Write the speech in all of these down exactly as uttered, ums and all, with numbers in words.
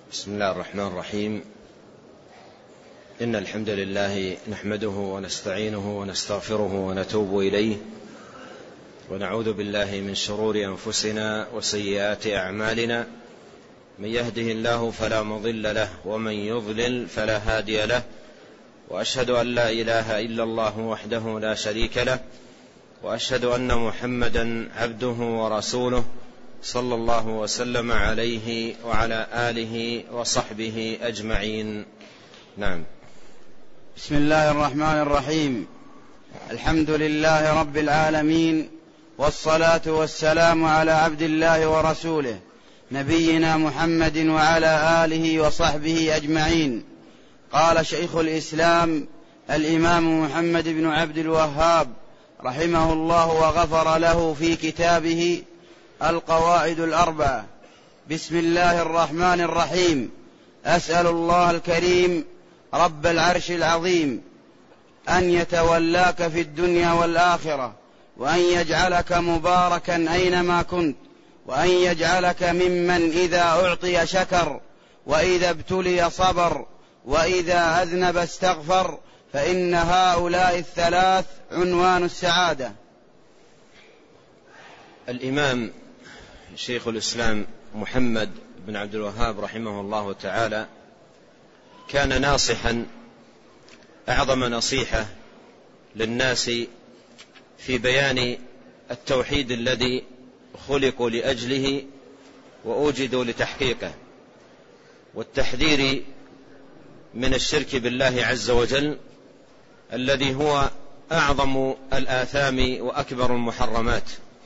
بسم الله الرحمن الرحيم. إن الحمد لله نحمده ونستعينه ونستغفره ونتوب إليه، ونعوذ بالله من شرور أنفسنا وسيئات أعمالنا. من يهده الله فلا مضل له، ومن يضلل فلا هادي له، وأشهد أن لا إله إلا الله وحده لا شريك له، وأشهد أن محمدا عبده ورسوله صلى الله وسلم عليه وعلى آله وصحبه أجمعين. نعم. بسم الله الرحمن الرحيم. الحمد لله رب العالمين، والصلاة والسلام على عبد الله ورسوله نبينا محمد وعلى آله وصحبه أجمعين. قال شيخ الإسلام الإمام محمد بن عبد الوهاب رحمه الله وغفر له في كتابه القواعد الأربعة: بسم الله الرحمن الرحيم. أسأل الله الكريم رب العرش العظيم أن يتولاك في الدنيا والآخرة، وأن يجعلك مباركا أينما كنت، وأن يجعلك ممن إذا أعطي شكر، وإذا ابتلي صبر، وإذا أذنب استغفر، فإن هؤلاء الثلاث عنوان السعادة. الإمام شيخ الإسلام محمد بن عبد الوهاب رحمه الله تعالى كان ناصحا أعظم نصيحة للناس في بيان التوحيد الذي خلقوا لأجله وأوجدوا لتحقيقه، والتحذير من الشرك بالله عز وجل الذي هو أعظم الآثام وأكبر المحرمات.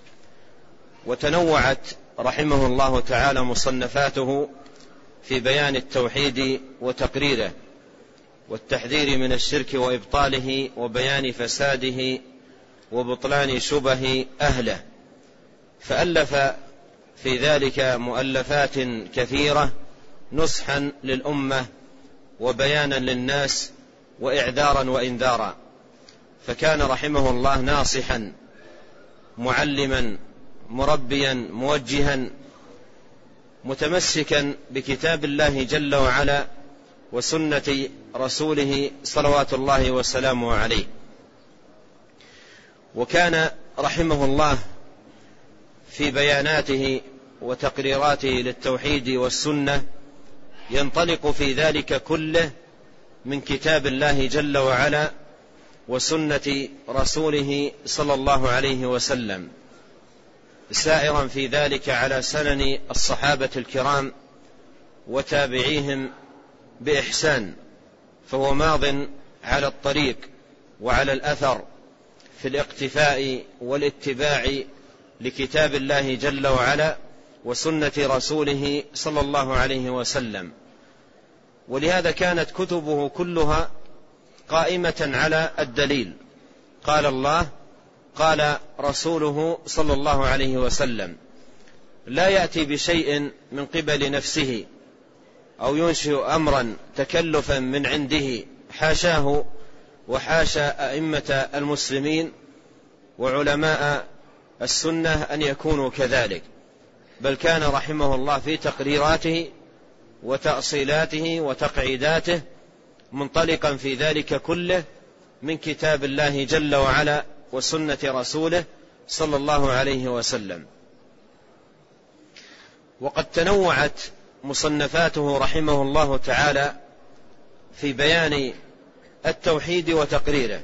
وتنوعت رحمه الله تعالى مصنفاته في بيان التوحيد وتقريره، والتحذير من الشرك وإبطاله، وبيان فساده وبطلان شبه أهله، فألف في ذلك مؤلفات كثيرة نصحا للأمة وبيانا للناس وإعذارا وإنذارا. فكان رحمه الله ناصحا معلما مربيا موجها متمسكا بكتاب الله جل وعلا وسنة رسوله صلوات الله وسلامه عليه. وكان رحمه الله في بياناته وتقريراته للتوحيد والسنة ينطلق في ذلك كله من كتاب الله جل وعلا وسنة رسوله صلى الله عليه وسلم، سائرا في ذلك على سنن الصحابة الكرام وتابعيهم بإحسان، فهو ماض على الطريق وعلى الأثر في الاقتفاء والاتباع لكتاب الله جل وعلا وسنة رسوله صلى الله عليه وسلم. ولهذا كانت كتبه كلها قائمة على الدليل، قال الله قال رسوله صلى الله عليه وسلم، لا يأتي بشيء من قبل نفسه أو ينشئ أمرا تكلفا من عنده، حاشاه وحاشا أئمة المسلمين وعلماء السنة أن يكونوا كذلك، بل كان رحمه الله في تقريراته وتأصيلاته وتقعيداته منطلقا في ذلك كله من كتاب الله جل وعلا وسنة رسوله صلى الله عليه وسلم. وقد تنوعت مصنفاته رحمه الله تعالى في بيان التوحيد وتقريره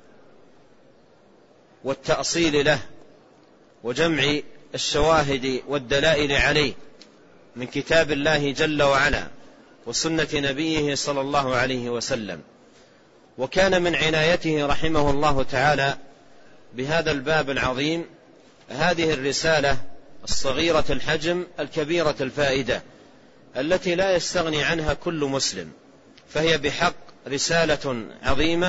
والتأصيل له وجمع الشواهد والدلائل عليه من كتاب الله جل وعلا وسنة نبيه صلى الله عليه وسلم. وكان من عنايته رحمه الله تعالى بهذا الباب العظيم هذه الرسالة الصغيرة الحجم الكبيرة الفائدة التي لا يستغني عنها كل مسلم، فهي بحق رسالة عظيمة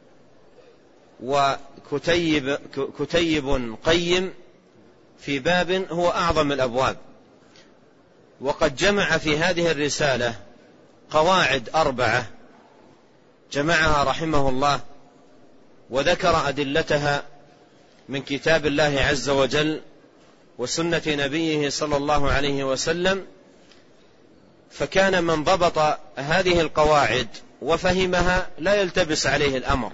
وكتيب كتيب قيم في باب هو أعظم الأبواب. وقد جمع في هذه الرسالة قواعد أربعة جمعها رحمه الله وذكر أدلتها من كتاب الله عز وجل وسنة نبيه صلى الله عليه وسلم، فكان من ضبط هذه القواعد وفهمها لا يلتبس عليه الأمر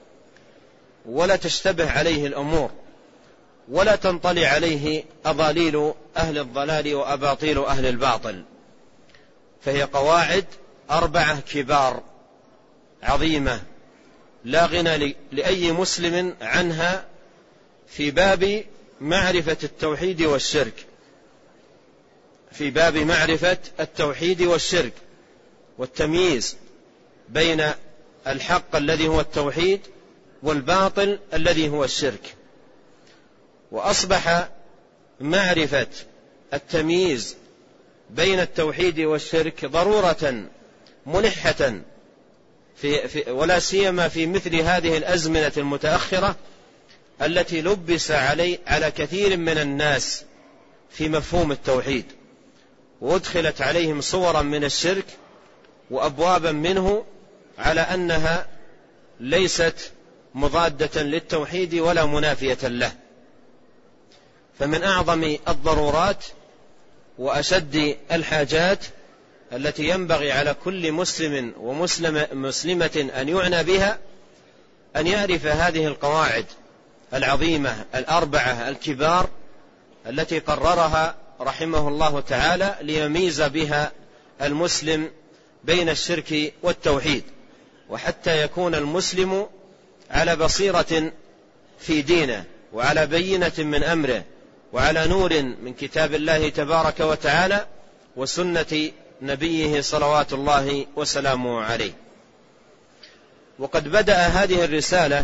ولا تشتبه عليه الأمور ولا تنطلي عليه أضاليل أهل الضلال وأباطيل أهل الباطل، فهي قواعد أربعة كبار عظيمة لا غنى لأي مسلم عنها في باب معرفة التوحيد والشرك، في باب معرفة التوحيد والشرك والتمييز بين الحق الذي هو التوحيد والباطل الذي هو الشرك. وأصبح معرفة التمييز بين التوحيد والشرك ضرورة ملحة في في ولا سيما في مثل هذه الأزمنة المتأخرة التي لبس علي على كثير من الناس في مفهوم التوحيد، وادخلت عليهم صورا من الشرك وأبوابا منه على أنها ليست مضادة للتوحيد ولا منافية له. فمن أعظم الضرورات وأشد الحاجات التي ينبغي على كل مسلم ومسلمة أن يعنى بها أن يعرف هذه القواعد العظيمة الأربعة الكبار التي قررها رحمه الله تعالى ليميز بها المسلم بين الشرك والتوحيد، وحتى يكون المسلم على بصيرة في دينه وعلى بينة من أمره وعلى نور من كتاب الله تبارك وتعالى وسنة نبيه صلوات الله وسلامه عليه. وقد بدأ هذه الرسالة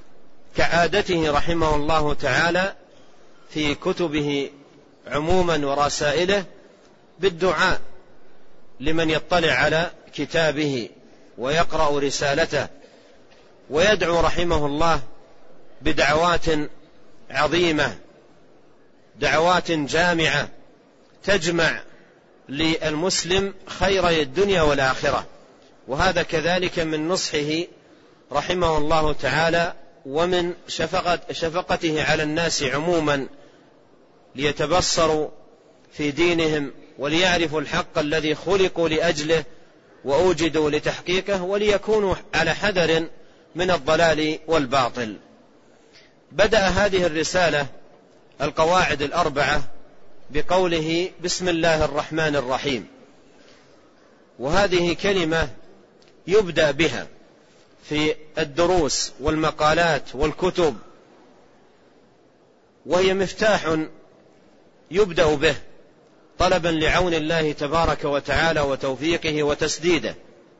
كعادته رحمه الله تعالى في كتبه عموما ورسائله بالدعاء لمن يطلع على كتابه ويقرأ رسالته، ويدعو رحمه الله بدعوات عظيمة، دعوات جامعة تجمع للمسلم خيري الدنيا والآخرة. وهذا كذلك من نصحه رحمه الله تعالى ومن شفقة شفقته على الناس عموما ليتبصروا في دينهم وليعرفوا الحق الذي خلقوا لأجله وأوجدوا لتحقيقه وليكونوا على حذر من الضلال والباطل. بدأ هذه الرسالة القواعد الأربعة بقوله بسم الله الرحمن الرحيم، وهذه كلمة يبدأ بها في الدروس والمقالات والكتب، وهي مفتاح يبدأ به طلبا لعون الله تبارك وتعالى وتوفيقه وتسديده.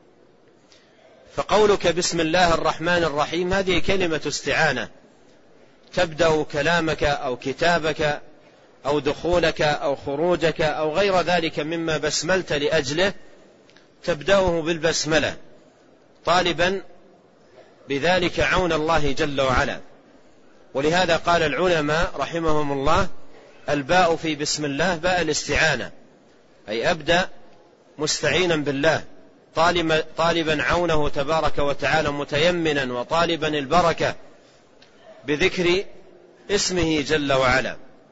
فقولك بسم الله الرحمن الرحيم هذه كلمة استعانة تبدأ كلامك أو كتابك أو دخولك أو خروجك أو غير ذلك مما بسملت لأجله، تبدأه بالبسملة طالبا بذلك عون الله جل وعلا. ولهذا قال العلماء رحمهم الله الباء في بسم الله باء الاستعانة، أي أبدأ مستعينا بالله طالبا عونه تبارك وتعالى متيمنا وطالبا البركة بذكر اسمه جل وعلا.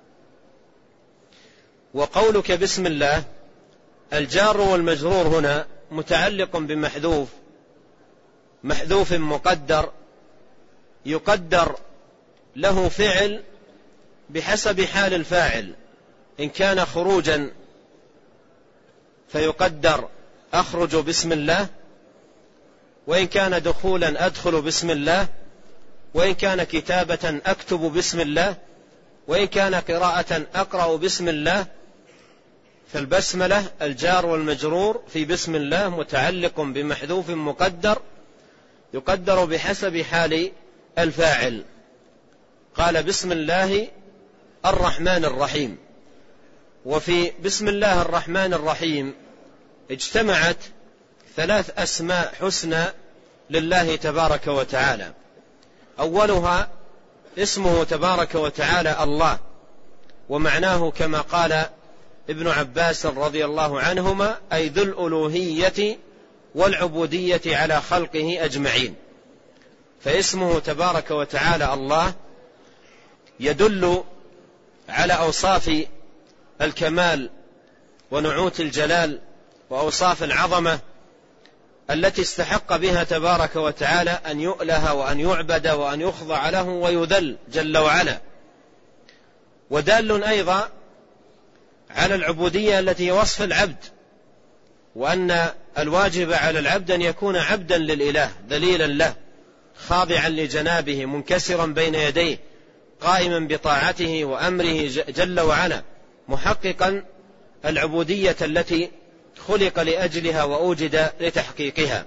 وقولك بسم الله الجار والمجرور هنا متعلق بمحذوف محذوف مقدر يقدر له فعل بحسب حال الفاعل، إن كان خروجا فيقدر أخرج بسم الله، وإن كان دخولا أدخل بسم الله، وإن كان كتابة أكتب بسم الله، وإن كان قراءة أقرأ بسم الله. فالبسملة الجار والمجرور في بسم الله متعلق بمحذوف مقدر يقدر بحسب حال الفاعل. قال بسم الله الرحمن الرحيم، وفي بسم الله الرحمن الرحيم اجتمعت ثلاث أسماء حسنى لله تبارك وتعالى. أولها اسمه تبارك وتعالى الله، ومعناه كما قال ابن عباس رضي الله عنهما أي ذو الألوهية والعبودية على خلقه أجمعين. فاسمه تبارك وتعالى الله يدل على أوصاف الكمال ونعوت الجلال وأوصاف العظمة التي استحق بها تبارك وتعالى أن يؤله وأن يعبد وأن يخضع له ويذل جل وعلا. ودال أيضا على العبودية التي وصف العبد، وأن الواجب على العبد أن يكون عبدا للإله ذليلا له خاضعا لجنابه منكسرا بين يديه قائما بطاعته وأمره جل وعلا، محققا العبودية التي خلق لأجلها وأوجد لتحقيقها.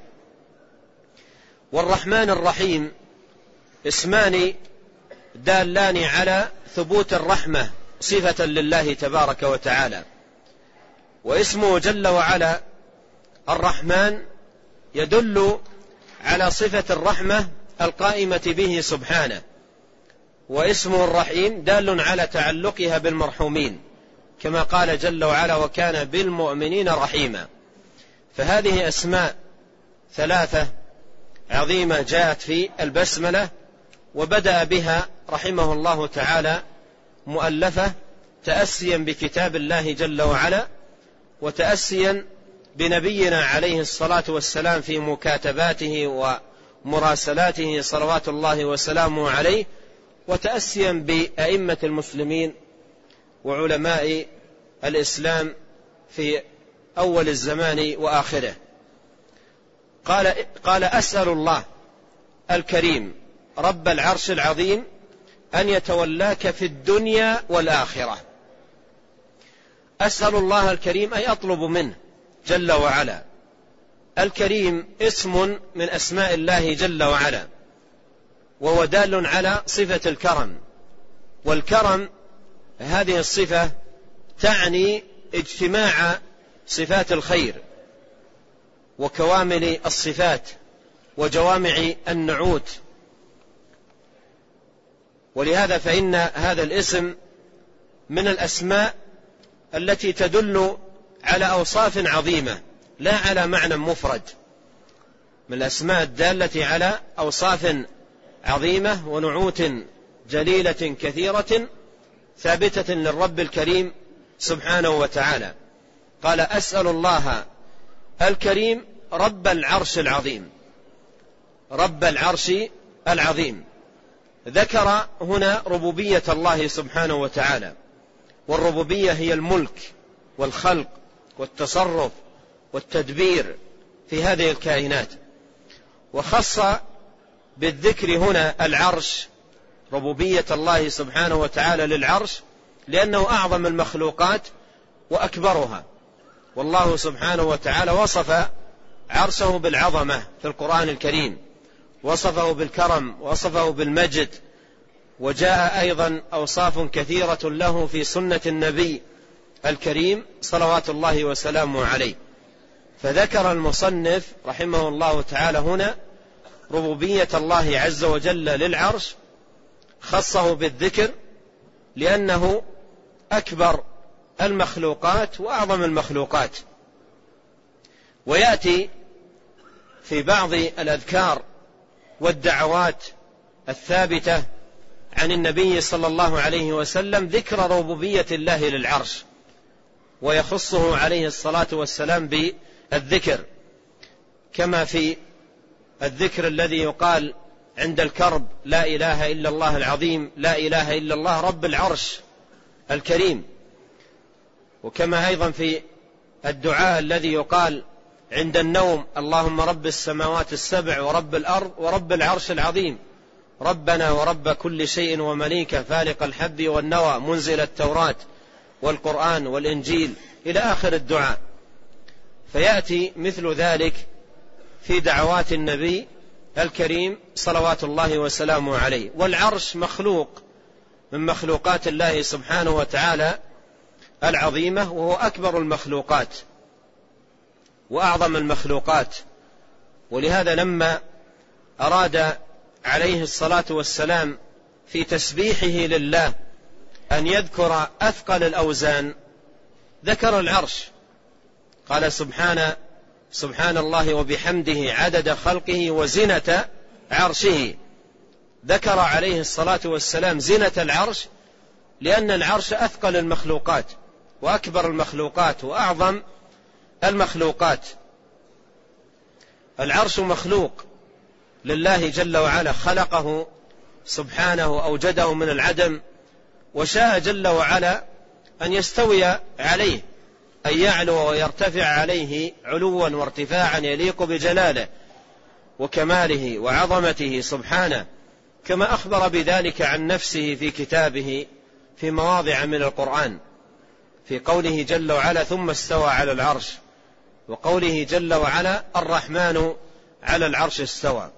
والرحمن الرحيم اسمان دالان على ثبوت الرحمة صفة لله تبارك وتعالى، واسمه جل وعلا الرحمن يدل على صفة الرحمة القائمة به سبحانه، واسمه الرحيم دال على تعلقها بالمرحومين كما قال جل وعلا وكان بالمؤمنين رحيما. فهذه أسماء ثلاثة عظيمة جاءت في البسملة، وبدأ بها رحمه الله تعالى مؤلفة تأسيا بكتاب الله جل وعلا، وتأسيا بنبينا عليه الصلاة والسلام في مكاتباته ومراسلاته صلوات الله وسلامه عليه، وتأسيا بأئمة المسلمين وعلماء الإسلام في أول الزمان وآخره. قال, قال أسأل الله الكريم رب العرش العظيم أن يتولاك في الدنيا والآخرة. أسأل الله الكريم أي أطلب منه جل وعلا. الكريم اسم من أسماء الله جل وعلا، وهو دال على صفة الكرم، والكرم هذه الصفة تعني اجتماع صفات الخير وكوامل الصفات وجوامع النعوت، ولهذا فإن هذا الاسم من الأسماء التي تدل على أوصاف عظيمة لا على معنى مفرد، من الأسماء الدالة على أوصاف عظيمة ونعوت جليلة كثيرة ثابتة للرب الكريم سبحانه وتعالى. قال أسأل الله الكريم رب العرش العظيم، رب العرش العظيم. ذكر هنا ربوبية الله سبحانه وتعالى، والربوبية هي الملك والخلق والتصرف والتدبير في هذه الكائنات، وخص بالذكر هنا العرش، ربوبية الله سبحانه وتعالى للعرش، لأنه أعظم المخلوقات وأكبرها، والله سبحانه وتعالى وصف عرشه بالعظمة في القرآن الكريم، وصفه بالكرم، وصفه بالمجد، وجاء أيضا أوصاف كثيرة له في سنة النبي الكريم صلوات الله وسلامه عليه. فذكر المصنف رحمه الله تعالى هنا ربوبية الله عز وجل للعرش، خصه بالذكر لأنه أكبر المخلوقات وأعظم المخلوقات. ويأتي في بعض الأذكار والدعوات الثابتة عن النبي صلى الله عليه وسلم ذكر ربوبية الله للعرش، ويخصه عليه الصلاة والسلام بالذكر، كما في الذكر الذي يقال عند الكرب لا إله إلا الله العظيم، لا إله إلا الله رب العرش الكريم، وكما أيضا في الدعاء الذي يقال عند النوم اللهم رب السماوات السبع ورب الأرض ورب العرش العظيم، ربنا ورب كل شيء ومليكه فالق الحب والنوى منزل التوراة والقرآن والإنجيل إلى آخر الدعاء. فيأتي مثل ذلك في دعوات النبي الكريم صلوات الله وسلامه عليه. والعرش مخلوق من مخلوقات الله سبحانه وتعالى العظيمة، وهو أكبر المخلوقات وأعظم المخلوقات. ولهذا لما أراد عليه الصلاة والسلام في تسبيحه لله أن يذكر أثقل الأوزان ذكر العرش، قال سبحان سبحان الله وبحمده عدد خلقه وزنة عرشه. ذكر عليه الصلاة والسلام زنة العرش لأن العرش أثقل المخلوقات وأكبر المخلوقات وأعظم المخلوقات. العرش مخلوق لله جل وعلا، خلقه سبحانه، أوجده من العدم، وشاء جل وعلا أن يستوي عليه، أن يعلو ويرتفع عليه علوا وارتفاعا يليق بجلاله وكماله وعظمته سبحانه، كما أخبر بذلك عن نفسه في كتابه في مواضع من القرآن، في قوله جل وعلا ثم استوى على العرش، وقوله جل وعلا الرحمن على العرش استوى.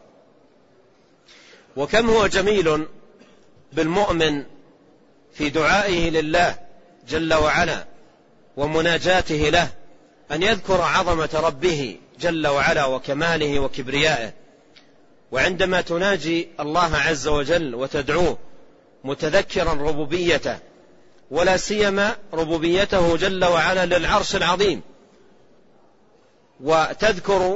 وكم هو جميل بالمؤمن في دعائه لله جل وعلا ومناجاته له أن يذكر عظمة ربه جل وعلا وكماله وكبريائه. وعندما تناجي الله عز وجل وتدعوه متذكرا ربوبيته، ولا سيما ربوبيته جل وعلا للعرش العظيم، وتذكر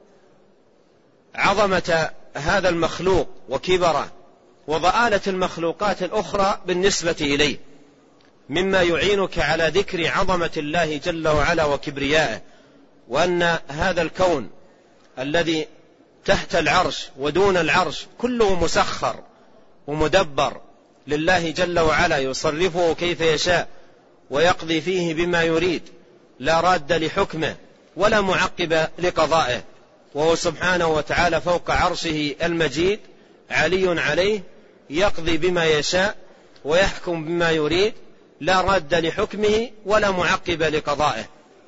عظمة هذا المخلوق وكبره وضآلة المخلوقات الأخرى بالنسبة إليه، مما يعينك على ذكر عظمة الله جل وعلا وكبريائه، وأن هذا الكون الذي تحت العرش ودون العرش كله مسخر ومدبر لله جل وعلا، يصرفه كيف يشاء ويقضي فيه بما يريد، لا راد لحكمه ولا معقب لقضائه، وهو سبحانه وتعالى فوق عرشه المجيد علي عليه، يقضي بما يشاء ويحكم بما يريد، لا راد لحكمه ولا معقب لقضائه.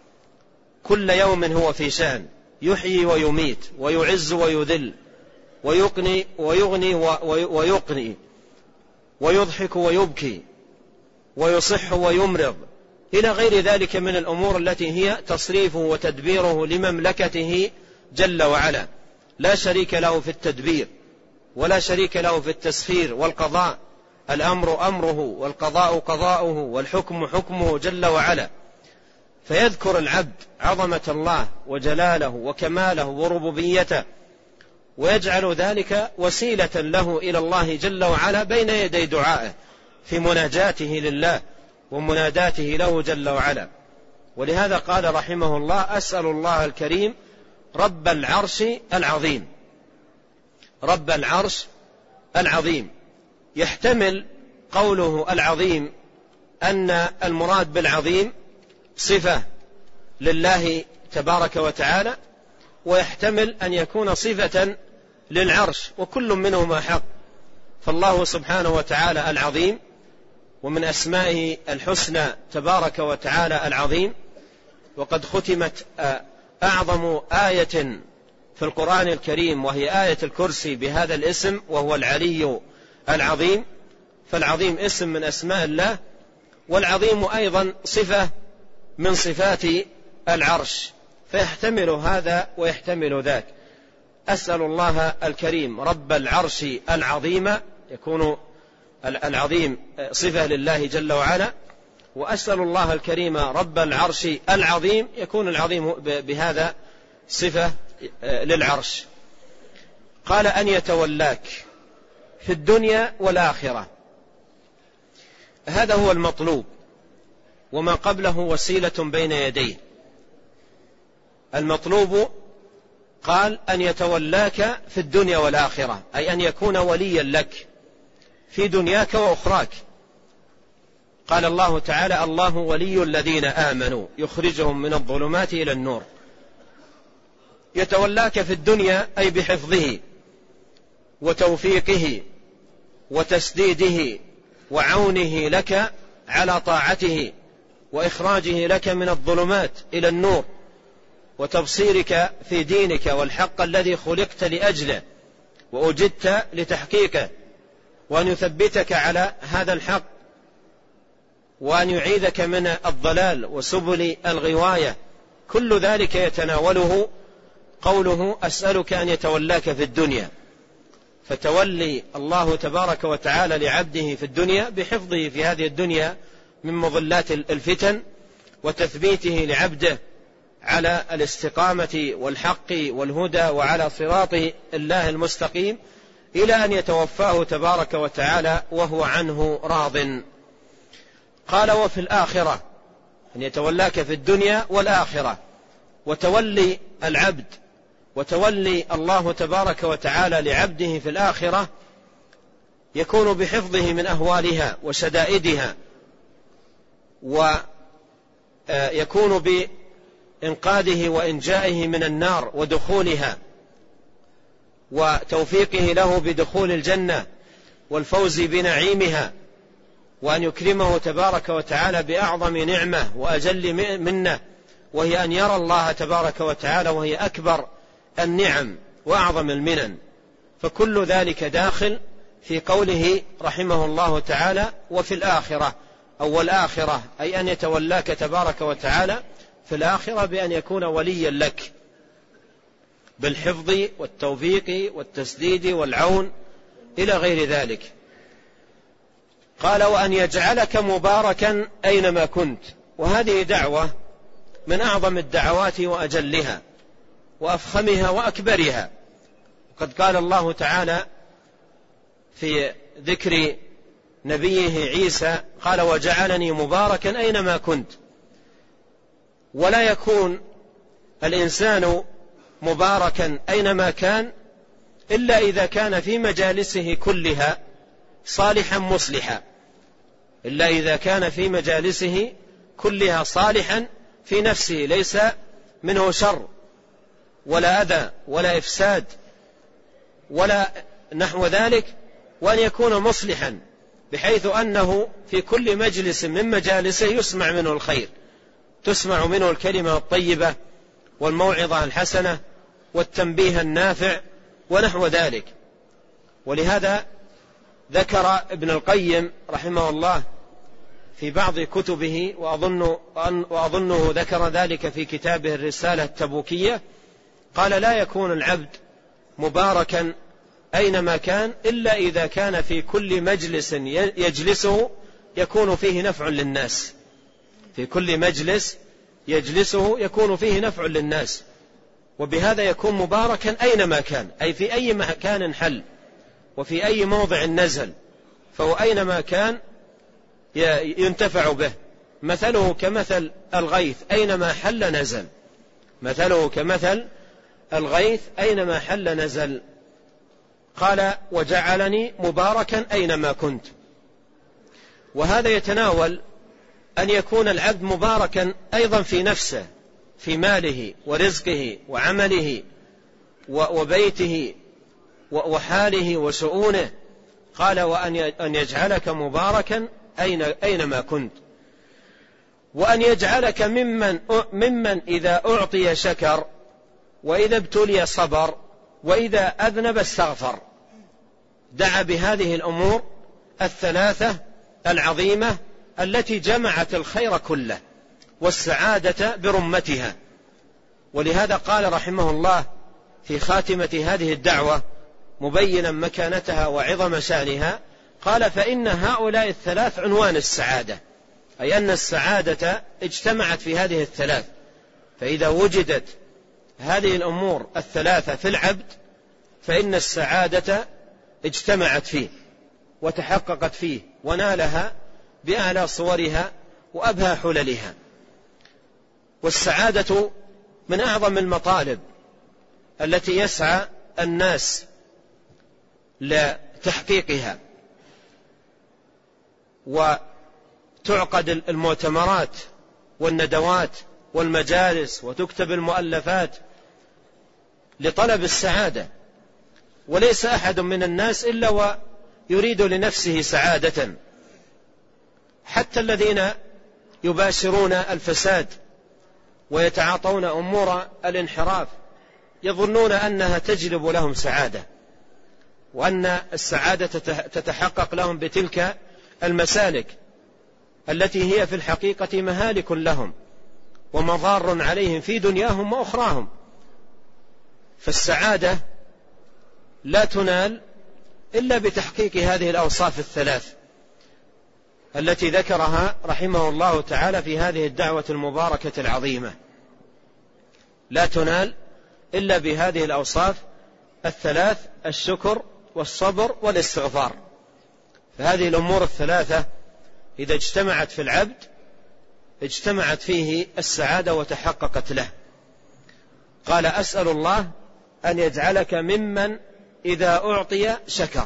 كل يوم هو في شأن، يحيي ويميت ويعز ويذل ويقني ويغني ويقني ويضحك ويبكي ويصح ويمرض إلى غير ذلك من الأمور التي هي تصريفه وتدبيره لمملكته جل وعلا، لا شريك له في التدبير ولا شريك له في التسخير والقضاء. الأمر أمره والقضاء قضاؤه والحكم حكمه جل وعلا. فيذكر العبد عظمة الله وجلاله وكماله وربوبيته، ويجعل ذلك وسيلة له إلى الله جل وعلا بين يدي دعائه في مناجاته لله ومناداته له جل وعلا. ولهذا قال رحمه الله أسأل الله الكريم رب العرش العظيم. رب العرش العظيم يحتمل قوله العظيم أن المراد بالعظيم صفة لله تبارك وتعالى، ويحتمل أن يكون صفة للعرش، وكل منهما حق. فالله سبحانه وتعالى العظيم، ومن أسمائه الحسنى تبارك وتعالى العظيم. وقد ختمت أعظم آية في القرآن الكريم وهي آية الكرسي بهذا الاسم، وهو العلي العظيم. فالعظيم اسم من أسماء الله، والعظيم أيضا صفة من صفات العرش، فيحتمل هذا ويحتمل ذاك. أسأل الله الكريم رب العرش العظيم، يكون العظيم صفة لله جل وعلا، وأسأل الله الكريم رب العرش العظيم يكون العظيم بهذا صفة للعرش. قال أن يتولاك في الدنيا والآخرة، هذا هو المطلوب، وما قبله وسيلة بين يديه. المطلوب قال أن يتولاك في الدنيا والآخرة، أي أن يكون وليا لك في دنياك وأخراك. قال الله تعالى الله ولي الذين آمنوا يخرجهم من الظلمات إلى النور. يتولاك في الدنيا أي بحفظه وتوفيقه وتسديده وعونه لك على طاعته، وإخراجه لك من الظلمات إلى النور، وتبصيرك في دينك والحق الذي خلقت لأجله وأجدت لتحقيقه، وأن يثبتك على هذا الحق، وأن يعيذك من الضلال وسبل الغواية. كل ذلك يتناوله قوله أسألك أن يتولاك في الدنيا. فتولي الله تبارك وتعالى لعبده في الدنيا بحفظه في هذه الدنيا من مضلات الفتن، وتثبيته لعبده على الاستقامة والحق والهدى وعلى صراط الله المستقيم، إلى أن يتوفاه تبارك وتعالى وهو عنه راض. قال وفي الآخرة، أن يتولاك في الدنيا والآخرة، وتولي العبد وتولي الله تبارك وتعالى لعبده في الآخرة يكون بحفظه من أهوالها وشدائدها، ويكون بإنقاذه وإنجائه من النار ودخولها، وتوفيقه له بدخول الجنة والفوز بنعيمها، وأن يكرمه تبارك وتعالى بأعظم نعمة وأجل منه، وهي أن يرى الله تبارك وتعالى، وهي أكبر النعم وأعظم المنن. فكل ذلك داخل في قوله رحمه الله تعالى وفي الآخرة، أو الآخرة، أي أن يتولاك تبارك وتعالى في الآخرة بأن يكون وليا لك بالحفظ والتوفيق والتسديد والعون إلى غير ذلك. قال وأن يجعلك مباركا أينما كنت. وهذه دعوة من أعظم الدعوات وأجلها وأفخمها وأكبرها. قد قال الله تعالى في ذكر نبيه عيسى قال وجعلني مباركا أينما كنت. ولا يكون الإنسان مباركا أينما كان إلا إذا كان في مجالسه كلها صالحا مصلحا، إلا إذا كان في مجالسه كلها صالحا في نفسه، ليس منه شر ولا أذى ولا إفساد ولا نحو ذلك، وأن يكون مصلحا بحيث أنه في كل مجلس من مجالسه يسمع منه الخير، تسمع منه الكلمة الطيبة والموعظة الحسنة والتنبيه النافع ونحو ذلك. ولهذا ذكر ابن القيم رحمه الله في بعض كتبه، وأظن وأظنه ذكر ذلك في كتابه الرسالة التبوكية، قال لا يكون العبد مباركا أينما كان إلا إذا كان في كل مجلس يجلسه يكون فيه نفع للناس، في كل مجلس يجلسه يكون فيه نفع للناس، وبهذا يكون مباركا أينما كان، أي في أي مكان حل وفي أي موضع نزل، فهو أينما كان ينتفع به. مثله كمثل الغيث أينما حل نزل، مثله كمثل الغيث أينما حل نزل. قال وجعلني مباركا أينما كنت. وهذا يتناول أن يكون العبد مباركا أيضا في نفسه، في ماله ورزقه وعمله وبيته وحاله وشؤونه. قال وأن يجعلك مباركا أينما كنت، وأن يجعلك ممن, ممن إذا أعطي شكر، وإذا ابتلي صبر، وإذا أذنب استغفر. دعا بهذه الأمور الثلاثة العظيمة التي جمعت الخير كله والسعادة برمتها. ولهذا قال رحمه الله في خاتمة هذه الدعوة مبينا مكانتها وعظم شانها، قال فإن هؤلاء الثلاث عنوان السعادة، أي أن السعادة اجتمعت في هذه الثلاث. فإذا وجدت هذه الأمور الثلاثة في العبد فإن السعادة اجتمعت فيه وتحققت فيه ونالها بأعلى صورها وأبهى حللها. والسعادة من أعظم المطالب التي يسعى الناس لتحقيقها، وتعقد المؤتمرات والندوات والمجالس وتكتب المؤلفات لطلب السعادة. وليس أحد من الناس إلا ويريد لنفسه سعادة، حتى الذين يباشرون الفساد ويتعاطون أمور الانحراف يظنون أنها تجلب لهم سعادة، وأن السعادة تتحقق لهم بتلك المسالك التي هي في الحقيقة مهالك لهم ومضار عليهم في دنياهم وأخراهم. فالسعادة لا تنال إلا بتحقيق هذه الأوصاف الثلاث التي ذكرها رحمه الله تعالى في هذه الدعوة المباركة العظيمة. لا تنال إلا بهذه الأوصاف الثلاث: الشكر والصبر والاستغفار. فهذه الأمور الثلاثة إذا اجتمعت في العبد اجتمعت فيه السعادة وتحققت له. قال أسأل الله أن يجعلك ممن إذا أعطي شكر،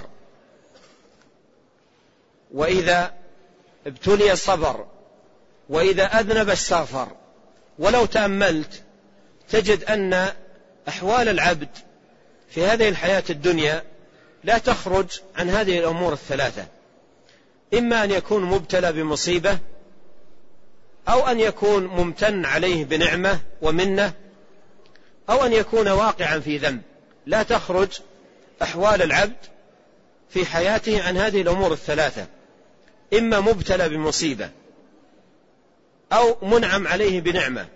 وإذا ابتلي صبر، وإذا أذنب استغفر. ولو تأملت تجد أن أحوال العبد في هذه الحياة الدنيا لا تخرج عن هذه الأمور الثلاثة: إما أن يكون مبتلى بمصيبة، أو أن يكون ممتن عليه بنعمة ومنة، أو أن يكون واقعا في ذنب. لا تخرج أحوال العبد في حياته عن هذه الأمور الثلاثة: إما مبتلى بمصيبة، أو منعم عليه بنعمة.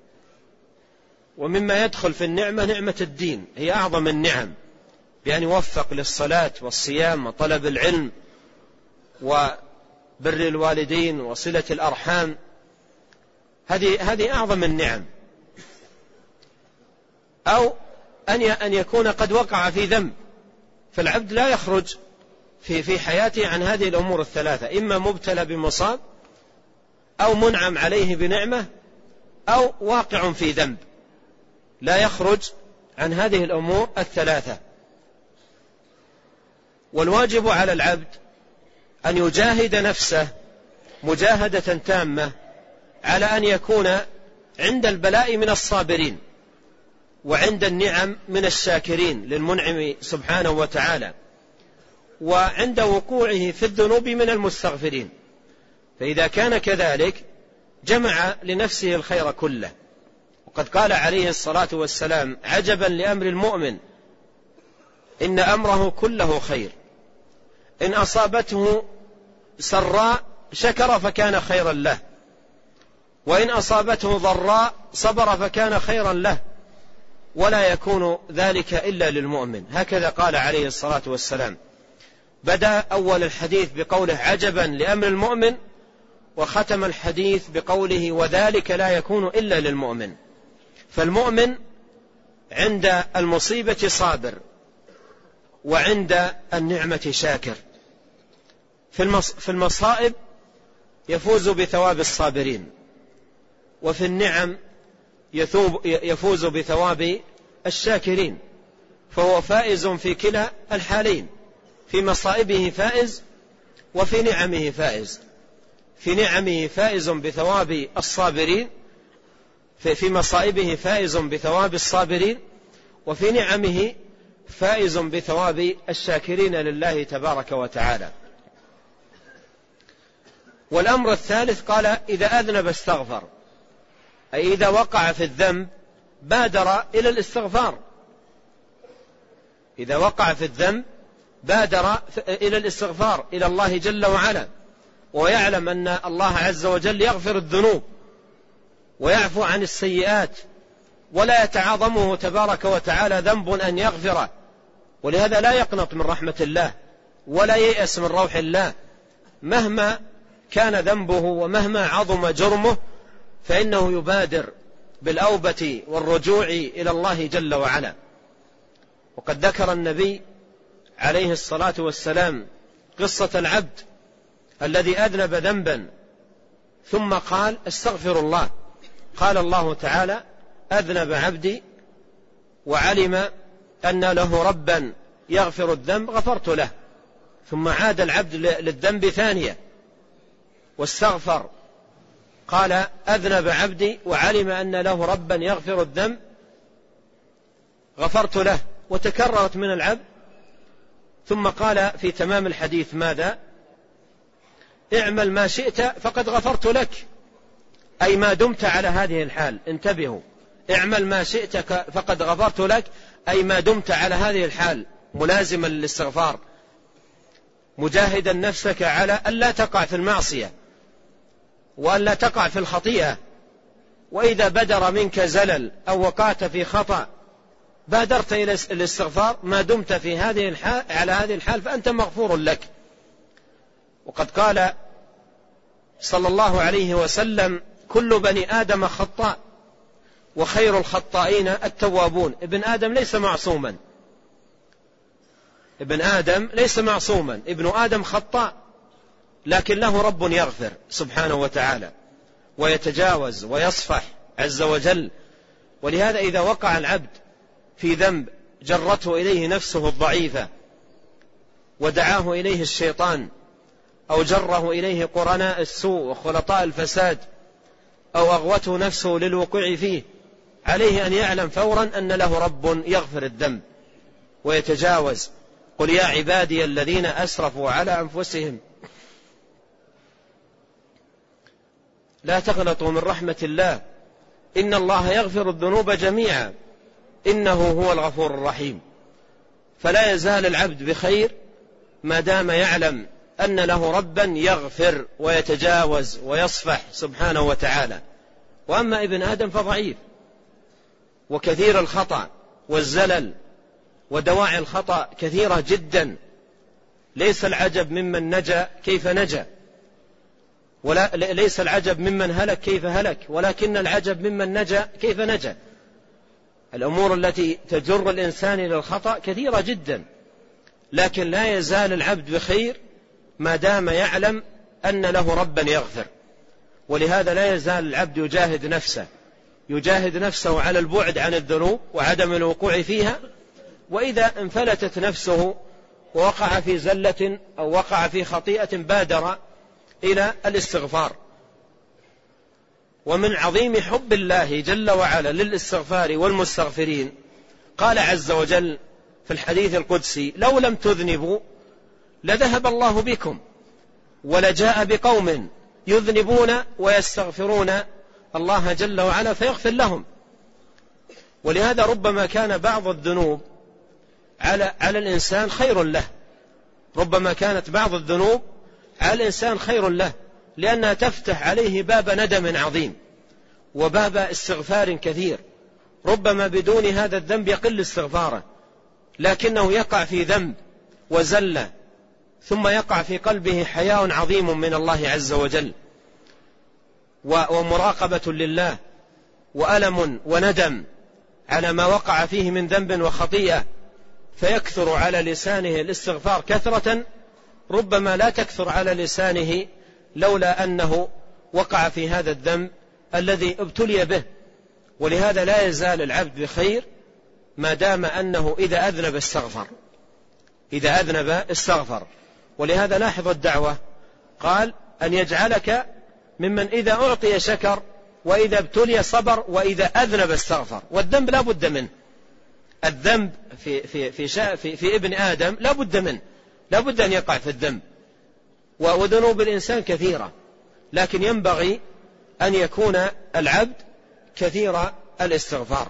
ومما يدخل في النعمة نعمة الدين، هي أعظم النعم، بأن يوفق للصلاة والصيام وطلب العلم وبر الوالدين وصلة الأرحام. هذه هذه أعظم النعم. أو أن يكون قد وقع في ذنب، فالعبد لا يخرج في في حياته عن هذه الأمور الثلاثة: إما مبتلى بمصاب، أو منعم عليه بنعمة، أو واقع في ذنب. لا يخرج عن هذه الأمور الثلاثة. والواجب على العبد أن يجاهد نفسه مجاهدة تامة على أن يكون عند البلاء من الصابرين، وعند النعم من الشاكرين للمنعم سبحانه وتعالى، وعند وقوعه في الذنوب من المستغفرين. فإذا كان كذلك جمع لنفسه الخير كله. وقد قال عليه الصلاة والسلام: عجبا لأمر المؤمن، إن أمره كله خير، إن أصابته سراء شكر فكان خيرا له، وإن أصابته ضراء صبر فكان خيرا له، ولا يكون ذلك إلا للمؤمن. هكذا قال عليه الصلاة والسلام. بدأ أول الحديث بقوله عجبا لأمر المؤمن، وختم الحديث بقوله وذلك لا يكون إلا للمؤمن. فالمؤمن عند المصيبة صابر، وعند النعمة شاكر. في المصائب يفوز بثواب الصابرين، وفي النعم يفوز بثواب الشاكرين، فهو فائز في كلا الحالين: في مصائبه فائز، وفي نعمه فائز. في نعمه فائز بثواب الصابرين، في مصائبه فائز بثواب الصابرين، وفي نعمه فائز بثواب الشاكرين لله تبارك وتعالى. والأمر الثالث قال إذا أذنب استغفر، أي إذا وقع في الذنب بادر إلى الاستغفار. إذا وقع في الذنب بادر إلى الاستغفار إلى الله جل وعلا، ويعلم أن الله عز وجل يغفر الذنوب ويعفو عن السيئات، ولا يتعاظمه تبارك وتعالى ذنب أن يغفره، ولهذا لا يقنط من رحمة الله ولا ييأس من روح الله مهما كان ذنبه ومهما عظم جرمه، فإنه يبادر بالأوبة والرجوع إلى الله جل وعلا. وقد ذكر النبي عليه الصلاة والسلام قصة العبد الذي أذنب ذنبا ثم قال استغفر الله. قال الله تعالى أذنب عبدي وعلم أن له ربا يغفر الذنب غفرت له. ثم عاد العبد للذنب ثانية واستغفر، قال أذنب عبدي وعلم أن له ربا يغفر الذنب غفرت له. وتكررت من العبد، ثم قال في تمام الحديث ماذا؟ اعمل ما شئت فقد غفرت لك، أي ما دمت على هذه الحال. انتبهوا، اعمل ما شئت فقد غفرت لك، أي ما دمت على هذه الحال ملازما للاستغفار، مجاهدا نفسك على أن لا تقع في المعصية وأن لا تقع في الخطيئة. وإذا بدر منك زلل أو وقعت في خطأ بادرت إلى الاستغفار ما دمت في هذه الحال على هذه الحال فأنت مغفور لك. وقد قال صلى الله عليه وسلم كل بني آدم خطاء وخير الخطائين التوابون. ابن آدم ليس معصوما، ابن آدم ليس معصوما، ابن آدم خطاء، لكن له رب يغفر سبحانه وتعالى ويتجاوز ويصفح عز وجل ولهذا إذا وقع العبد في ذنب جرته إليه نفسه الضعيفة ودعاه إليه الشيطان أو جره إليه قرناء السوء وخلطاء الفساد أو أغوته نفسه للوقوع فيه، عليه أن يعلم فورا أن له رب يغفر الذنب ويتجاوز. قل يا عبادي الذين أسرفوا على أنفسهم لا تقنطوا من رحمة الله إن الله يغفر الذنوب جميعا إنه هو الغفور الرحيم. فلا يزال العبد بخير ما دام يعلم أن له ربا يغفر ويتجاوز ويصفح سبحانه وتعالى. وأما ابن آدم فضعيف وكثير الخطأ والزلل، ودواعي الخطأ كثيرة جدا. ليس العجب ممن نجا كيف نجا، ولا ليس العجب ممن هلك كيف هلك، ولكن العجب ممن نجا كيف نجا. الأمور التي تجر الإنسان إلى الخطأ كثيرة جدا، لكن لا يزال العبد بخير ما دام يعلم أن له ربا يغفر. ولهذا لا يزال العبد يجاهد نفسه يجاهد نفسه على البعد عن الذنوب وعدم الوقوع فيها. وإذا انفلتت نفسه ووقع في زلة أو وقع في خطيئة بادر إلى الاستغفار. ومن عظيم حب الله جل وعلا للاستغفار والمستغفرين قال عز وجل في الحديث القدسي: لو لم تذنبوا لذهب الله بكم ولجاء بقوم يذنبون ويستغفرون الله جل وعلا فيغفر لهم. ولهذا ربما كان بعض الذنوب على على الإنسان خير له ربما كانت بعض الذنوب على الإنسان خير له لأنها تفتح عليه باب ندم عظيم وباب استغفار كثير. ربما بدون هذا الذنب يقل استغفاره، لكنه يقع في ذنب وزلة ثم يقع في قلبه حياء عظيم من الله عز وجل ومراقبة لله وألم وندم على ما وقع فيه من ذنب وخطيئة، فيكثر على لسانه الاستغفار كثرة ربما لا تكثر على لسانه لولا أنه وقع في هذا الذنب الذي ابتلي به. ولهذا لا يزال العبد بخير ما دام أنه إذا أذنب استغفر إذا أذنب استغفر. ولهذا لاحظ الدعوة قال أن يجعلك ممن إذا أعطي شكر وإذا ابتلي صبر وإذا أذنب استغفر. والذنب لا بد منه، الذنب في, في, في, في, في ابن آدم لا بد منه، لا بد أن يقع في الذنب. وذنوب الإنسان كثيرة، لكن ينبغي أن يكون العبد كثير الاستغفار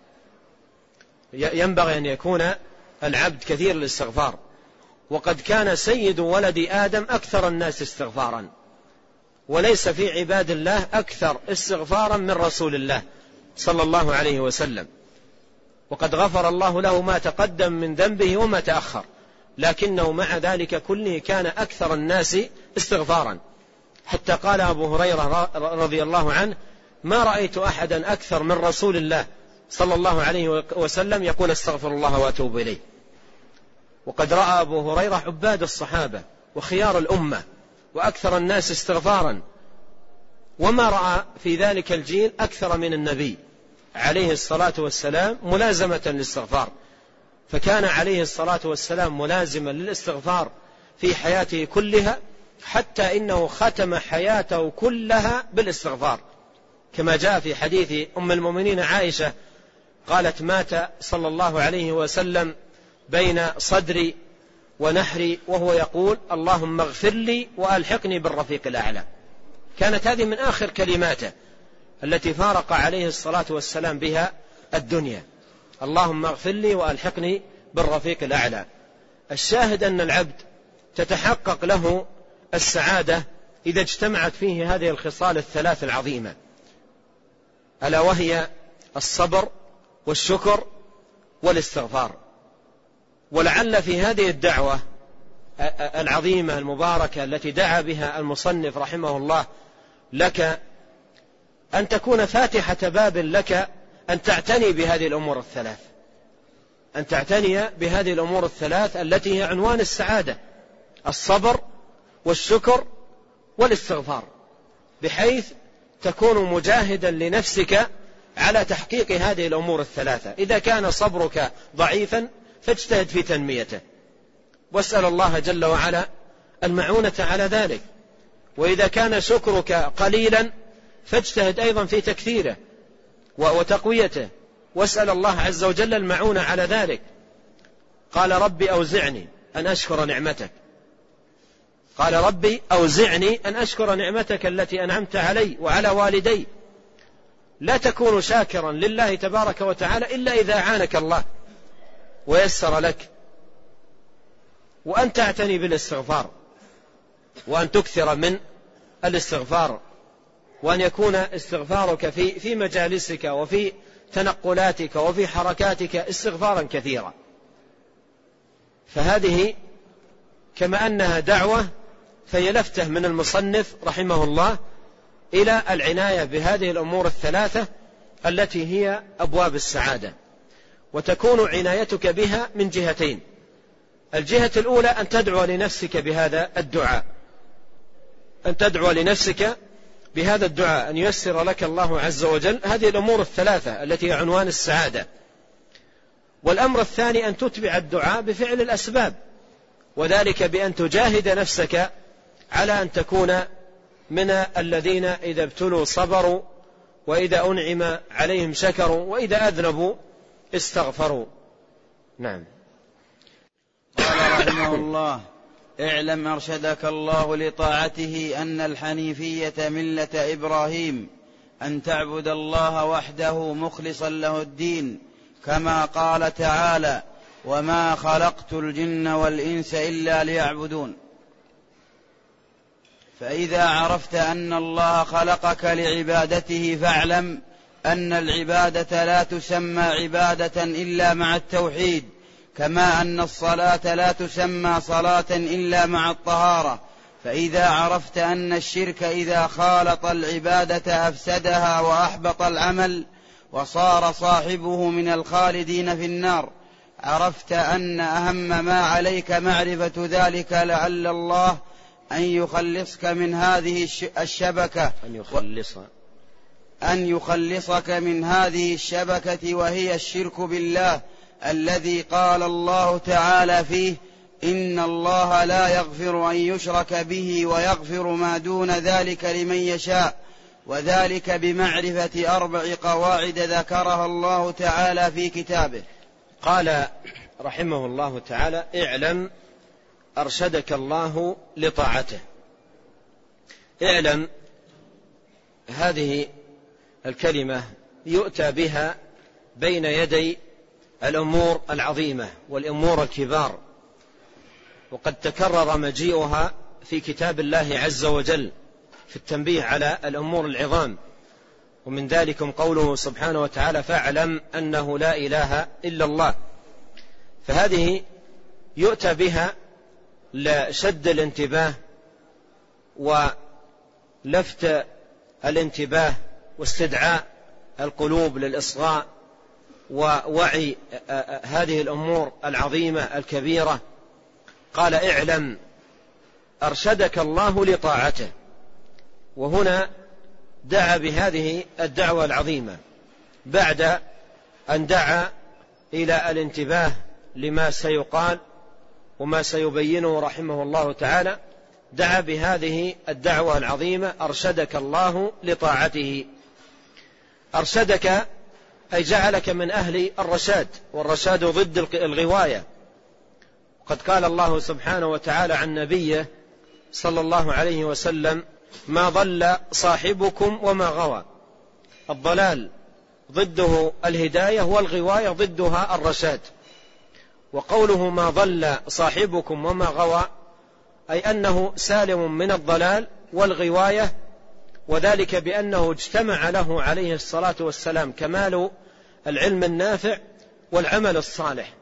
ينبغي أن يكون العبد كثير الاستغفار. وقد كان سيد ولد آدم أكثر الناس استغفارا، وليس في عباد الله أكثر استغفارا من رسول الله صلى الله عليه وسلم. وقد غفر الله له ما تقدم من ذنبه وما تأخر، لكنه مع ذلك كله كان أكثر الناس استغفارا. حتى قال أبو هريرة رضي الله عنه: ما رأيت أحدا أكثر من رسول الله صلى الله عليه وسلم يقول استغفر الله وأتوب إليه. وقد رأى أبو هريرة عباد الصحابة وخيار الأمة وأكثر الناس استغفارا، وما رأى في ذلك الجيل أكثر من النبي عليه الصلاة والسلام ملازمة للاستغفار. فكان عليه الصلاة والسلام ملازما للاستغفار في حياته كلها، حتى إنه ختم حياته كلها بالاستغفار، كما جاء في حديث أم المؤمنين عائشة قالت: مات صلى الله عليه وسلم بين صدري ونحري وهو يقول: اللهم اغفر لي وألحقني بالرفيق الأعلى. كانت هذه من آخر كلماته التي فارق عليه الصلاة والسلام بها الدنيا: اللهم اغفر لي وألحقني بالرفيق الأعلى. الشاهد أن العبد تتحقق له السعادة إذا اجتمعت فيه هذه الخصال الثلاث العظيمة، ألا وهي الصبر والشكر والاستغفار. ولعل في هذه الدعوة العظيمة المباركة التي دعا بها المصنف رحمه الله لك أن تكون فاتحة باب لك أن تعتني بهذه الأمور الثلاث أن تعتني بهذه الأمور الثلاث التي هي عنوان السعادة: الصبر والشكر والاستغفار، بحيث تكون مجاهدا لنفسك على تحقيق هذه الأمور الثلاثة. إذا كان صبرك ضعيفا فاجتهد في تنميته، واسأل الله جل وعلا المعونة على ذلك. وإذا كان شكرك قليلا فاجتهد أيضا في تكثيره وتقويته، واسأل الله عز وجل المعونة على ذلك. قال ربي أوزعني أن أشكر نعمتك قال ربي أوزعني أن أشكر نعمتك التي أنعمت علي وعلى والدي. لا تكون شاكرا لله تبارك وتعالى إلا إذا أعانك الله ويسر لك. وأن تعتني بالاستغفار، وأن تكثر من الاستغفار، وأن يكون استغفارك في في مجالسك وفي تنقلاتك وفي حركاتك استغفارا كثيرا. فهذه كما أنها دعوة فهي لفتة من المصنف رحمه الله إلى العناية بهذه الأمور الثلاثة التي هي أبواب السعادة، وتكون عنايتك بها من جهتين. الجهة الأولى أن تدعو لنفسك بهذا الدعاء، أن تدعو لنفسك بهذا الدعاء أن ييسر لك الله عز وجل هذه الأمور الثلاثة التي هي عنوان السعادة. والأمر الثاني أن تتبع الدعاء بفعل الأسباب، وذلك بأن تجاهد نفسك على أن تكون من الذين إذا ابتلوا صبروا، وإذا أنعم عليهم شكروا، وإذا أذنبوا استغفروا. نعم. قال رحمه الله: اعلم أرشدك الله لطاعته أن الحنيفية ملة إبراهيم، أن تعبد الله وحده مخلصا له الدين، كما قال تعالى: وما خلقت الجن والإنس إلا ليعبدون. فإذا عرفت أن الله خلقك لعبادته فاعلم أن العبادة لا تسمى عبادة إلا مع التوحيد، كما أن الصلاة لا تسمى صلاة إلا مع الطهارة. فإذا عرفت أن الشرك إذا خالط العبادة أفسدها وأحبط العمل وصار صاحبه من الخالدين في النار، عرفت أن أهم ما عليك معرفة ذلك لعل الله أن يخلصك من هذه الشبكة أن يخلص أن يخلصك من هذه الشبكة وهي الشرك بالله، الذي قال الله تعالى فيه: إن الله لا يغفر أن يشرك به ويغفر ما دون ذلك لمن يشاء، وذلك بمعرفة أربع قواعد ذكرها الله تعالى في كتابه. قال رحمه الله تعالى: اعلم أرشدك الله لطاعته. اعلم، هذه الكلمة يؤتى بها بين يدي الأمور العظيمة والأمور الكبار، وقد تكرر مجيئها في كتاب الله عز وجل في التنبيه على الأمور العظام، ومن ذلكم قوله سبحانه وتعالى: فاعلم أنه لا إله إلا الله. فهذه يؤتى بها لشد الانتباه ولفت الانتباه واستدعاء القلوب للإصغاء ووعي هذه الأمور العظيمة الكبيرة. قال: اعلم أرشدك الله لطاعته. وهنا دعا بهذه الدعوة العظيمة بعد أن دعا إلى الانتباه لما سيقال وما سيبينه رحمه الله تعالى. دعا بهذه الدعوة العظيمة: أرشدك الله لطاعته. أرشدك أي جعلك من أهل الرشاد، والرشاد ضد الغواية. قد قال الله سبحانه وتعالى عن نبيه صلى الله عليه وسلم: ما ضل صاحبكم وما غوى. الضلال ضده الهداية، والغواية ضدها الرشاد. وقوله ما ضل صاحبكم وما غوى أي أنه سالم من الضلال والغواية، وذلك بأنه اجتمع له عليه الصلاة والسلام كمال العلم النافع والعمل الصالح.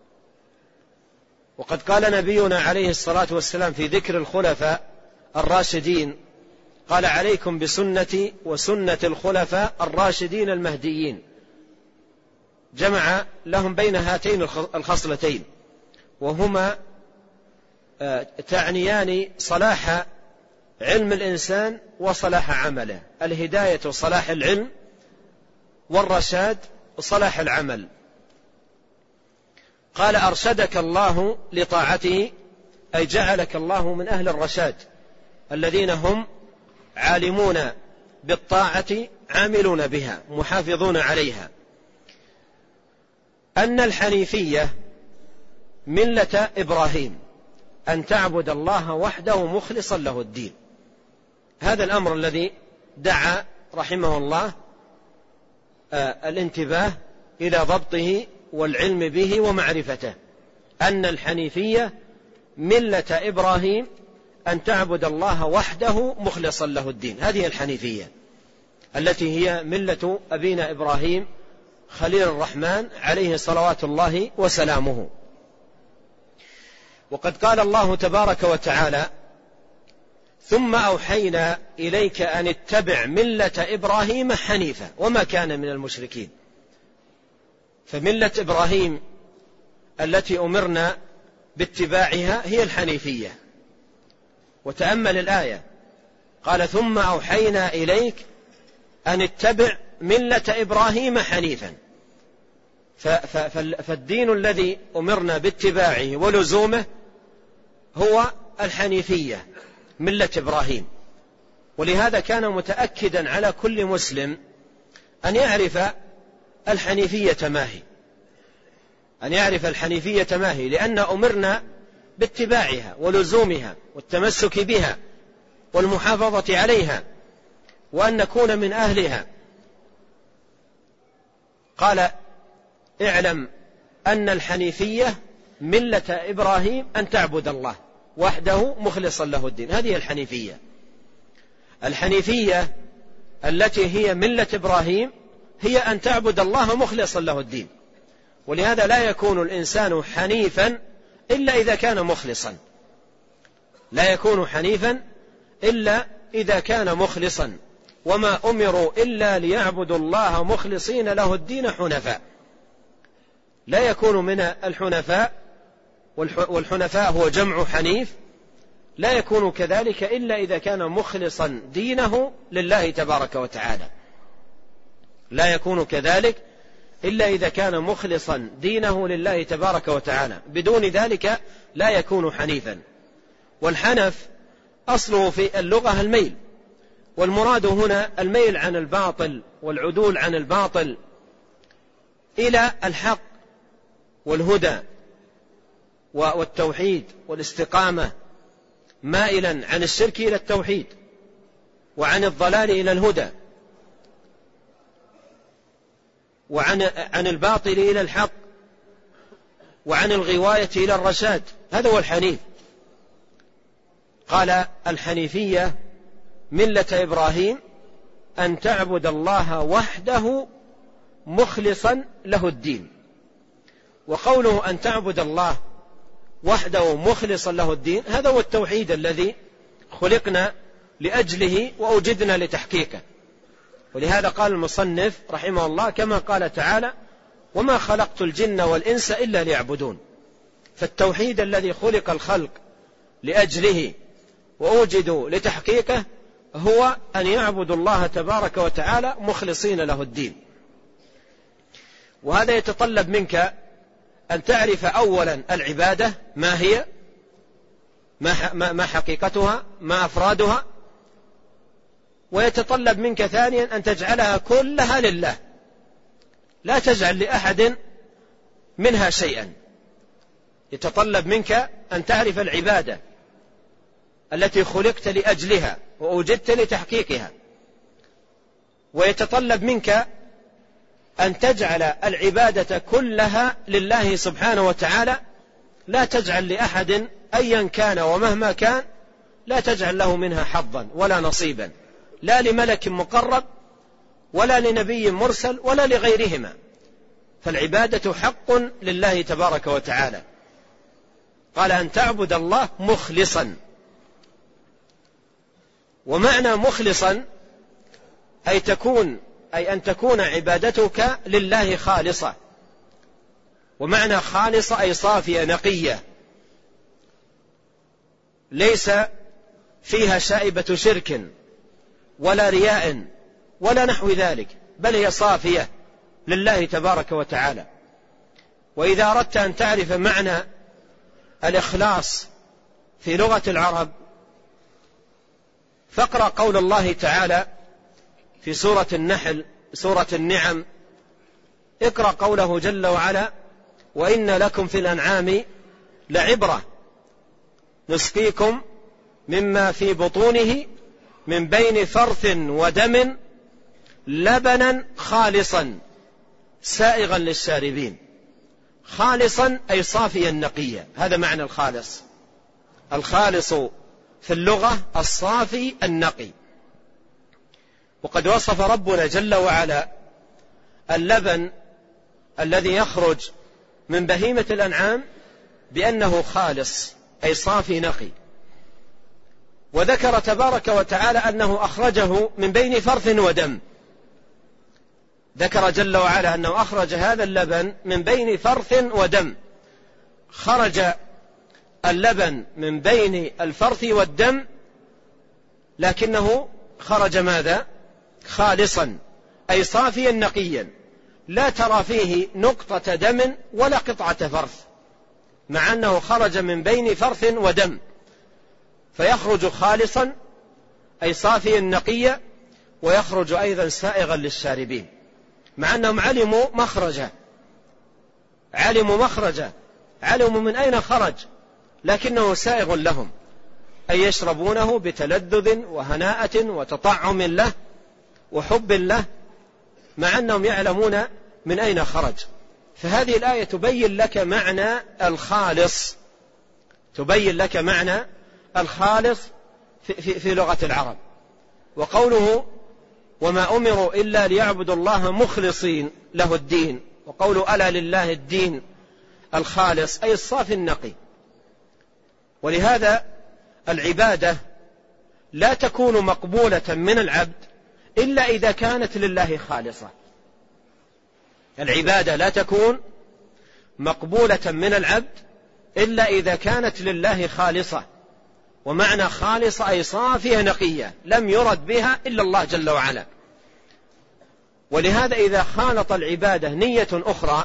وقد قال نبينا عليه الصلاة والسلام في ذكر الخلفاء الراشدين: قال: عليكم بسنتي وسنة الخلفاء الراشدين المهديين. جمع لهم بين هاتين الخصلتين، وهما تعنيان صلاح علم الإنسان وصلاح عمله. الهداية صلاح العلم، والرشاد صلاح العمل. قال أرشدك الله لطاعته، أي جعلك الله من أهل الرشاد الذين هم عالمون بالطاعة عاملون بها محافظون عليها. أن الحنيفية ملة إبراهيم، أن تعبد الله وحده مخلصا له الدين. هذا الأمر الذي دعا رحمه الله الانتباه إلى ضبطه والعلم به ومعرفته، أن الحنيفية ملة إبراهيم، أن تعبد الله وحده مخلصا له الدين. هذه الحنيفية التي هي ملة أبينا إبراهيم خليل الرحمن عليه صلوات الله وسلامه. وقد قال الله تبارك وتعالى: ثم أوحينا إليك أن اتبع ملة إبراهيم حنيفا وما كان من المشركين. فملة إبراهيم التي أمرنا باتباعها هي الحنيفية. وتأمل الآية، قال: ثم أوحينا إليك أن اتبع ملة إبراهيم حنيفا. فالدين الذي أمرنا باتباعه ولزومه هو الحنيفية، ملة إبراهيم. ولهذا كان متأكدا على كل مسلم أن يعرف الحنيفية ما هي، أن يعرف الحنيفية ما هي، لأن أمرنا باتباعها ولزومها والتمسك بها والمحافظة عليها وأن نكون من أهلها. قال: اعلم أن الحنيفية ملة إبراهيم أن تعبد الله وحده مخلصا له الدين. هذه الحنيفية. الحنيفية التي هي ملة إبراهيم هي أن تعبد الله مخلصا له الدين. ولهذا لا يكون الإنسان حنيفا إلا إذا كان مخلصا، لا يكون حنيفا إلا إذا كان مخلصا. وما أمروا إلا ليعبدوا الله مخلصين له الدين حنفاء. لا يكون من الحنفاء، والحنفاء هو جمع حنيف، لا يكون كذلك إلا إذا كان مخلصا دينه لله تبارك وتعالى. لا يكون كذلك إلا إذا كان مخلصا دينه لله تبارك وتعالى، بدون ذلك لا يكون حنيفا. والحنف أصله في اللغة الميل، والمراد هنا الميل عن الباطل والعدول عن الباطل إلى الحق والهدى والتوحيد والاستقامة، مائلا عن الشرك إلى التوحيد وعن الضلال إلى الهدى وعن عن الباطل إلى الحق وعن الغواية إلى الرشاد. هذا هو الحنيف. قال: الحنيفية ملة إبراهيم أن تعبد الله وحده مخلصا له الدين. وقوله أن تعبد الله وحده مخلصا له الدين هذا هو التوحيد الذي خلقنا لأجله وأوجدنا لتحقيقه. ولهذا قال المصنف رحمه الله كما قال تعالى: وما خلقت الجن والإنس إلا ليعبدون. فالتوحيد الذي خلق الخلق لأجله وأوجدوا لتحقيقه هو أن يعبدوا الله تبارك وتعالى مخلصين له الدين. وهذا يتطلب منك أن تعرف أولا العبادة ما هي، ما حقيقتها، ما أفرادها. ويتطلب منك ثانيا أن تجعلها كلها لله، لا تجعل لأحد منها شيئا. يتطلب منك أن تعرف العبادة التي خلقت لأجلها وأوجدت لتحقيقها. ويتطلب منك أن تجعل العبادة كلها لله سبحانه وتعالى، لا تجعل لأحد أيا كان ومهما كان، لا تجعل له منها حظا ولا نصيبا، لا لملك مقرب ولا لنبي مرسل ولا لغيرهما. فالعبادة حق لله تبارك وتعالى. قال: أن تعبد الله مخلصا. ومعنى مخلصا أي تكون أي أن تكون عبادتك لله خالصة. ومعنى خالصة أي صافية نقية، ليس فيها شائبة شرك ولا رياء ولا نحو ذلك، بل هي صافية لله تبارك وتعالى. وإذا أردت أن تعرف معنى الإخلاص في لغة العرب فاقرأ قول الله تعالى في سورة النحل سورة النعم، اقرأ قوله جل وعلا: وإن لكم في الأنعام لعبرة نسقيكم مما في بطونه من بين فرث ودم لبنا خالصا سائغا للشاربين. خالصا أي صافيا نقيا، هذا معنى الخالص. الخالص في اللغة الصافي النقي. وقد وصف ربنا جل وعلا اللبن الذي يخرج من بهيمة الأنعام بأنه خالص أي صافي نقي، وذكر تبارك وتعالى أنه أخرجه من بين فرث ودم. ذكر جل وعلا أنه أخرج هذا اللبن من بين فرث ودم. خرج اللبن من بين الفرث والدم، لكنه خرج ماذا؟ خالصا أي صافيا نقيا، لا ترى فيه نقطة دم ولا قطعة فرث، مع أنه خرج من بين فرث ودم، فيخرج خالصا أي صافيا نقيا، ويخرج أيضا سائغا للشاربين، مع أنهم علموا مخرجه علموا مخرجه علموا من أين خرج، لكنه سائغ لهم، أي يشربونه بتلذذ وهناءة وتطعم له وحب له، مع أنهم يعلمون من أين خرج. فهذه الآية تبين لك معنى الخالص، تبين لك معنى الخالص في, في, في لغة العرب. وقوله وما أمروا إلا ليعبدوا الله مخلصين له الدين، وقوله ألا لله الدين الخالص أي الصافي النقي. ولهذا العبادة لا تكون مقبولة من العبد إلا إذا كانت لله خالصة. العبادة لا تكون مقبولة من العبد إلا إذا كانت لله خالصة، ومعنى خالصة أي صافية نقية لم يرد بها إلا الله جل وعلا. ولهذا إذا خالط العبادة نية أخرى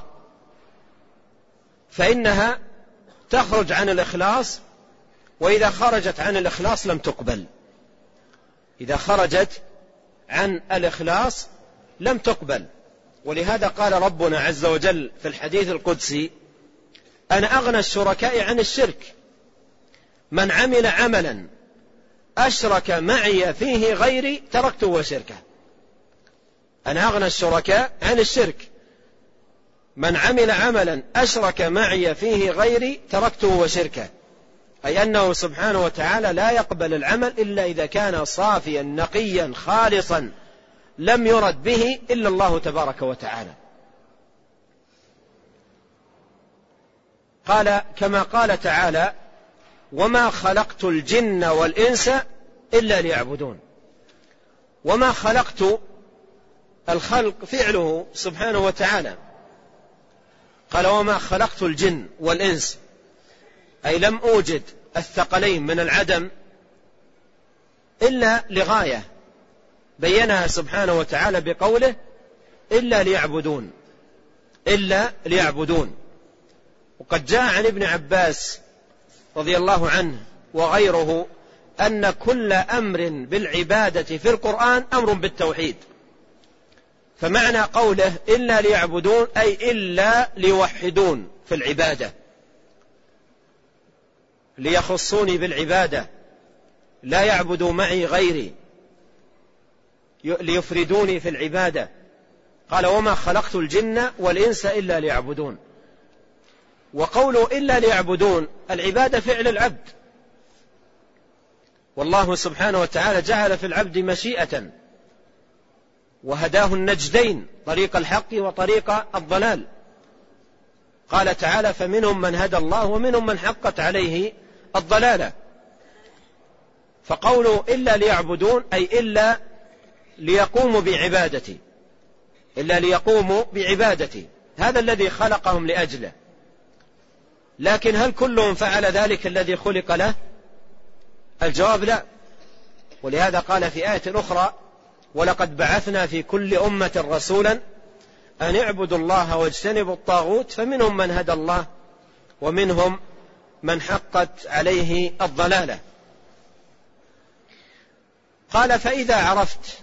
فإنها تخرج عن الإخلاص، وإذا خرجت عن الإخلاص لم تقبل. إذا خرجت عن الإخلاص لم تقبل. ولهذا قال ربنا عز وجل في الحديث القدسي: أنا أغنى الشركاء عن الشرك، من عمل عملا أشرك معي فيه غيري تركته وشركه. أنا أغنى الشركاء عن الشرك، من عمل عملا أشرك معي فيه غيري تركته وشركه، أي أنه سبحانه وتعالى لا يقبل العمل إلا إذا كان صافيا نقيا خالصا لم يرد به إلا الله تبارك وتعالى. قال كما قال تعالى: وما خلقت الجن والإنس إلا ليعبدون. وما خلقت، الخلق فعله سبحانه وتعالى، قال وما خلقت الجن والإنس، أي لم أوجد الثقلين من العدم إلا لغاية بينها سبحانه وتعالى بقوله: إلا ليعبدون إلا ليعبدون. وقد جاء عن ابن عباس رضي الله عنه وغيره أن كل أمر بالعبادة في القرآن أمر بالتوحيد. فمعنى قوله إلا ليعبدون أي إلا ليوحدون في العبادة، ليخصوني بالعبادة، لا يعبدوا معي غيري، ليفردوني في العبادة. قال وما خلقت الجن والإنس إلا ليعبدون. وقوله إلا ليعبدون، العبادة فعل العبد، والله سبحانه وتعالى جعل في العبد مشيئة وهداه النجدين، طريق الحق وطريق الضلال. قال تعالى: فمنهم من هدى الله ومنهم من حقت عليه الضلالة. فقوله إلا ليعبدون أي إلا ليقوموا بعبادتي، إلا ليقوموا بعبادتي، هذا الذي خلقهم لأجله. لكن هل كلهم فعل ذلك الذي خلق له؟ الجواب لا. ولهذا قال في آية أخرى: ولقد بعثنا في كل أمة رسولا أن اعبدوا الله واجتنبوا الطاغوت، فمنهم من هدى الله ومنهم من حقت عليه الضلالة. قال: فإذا عرفت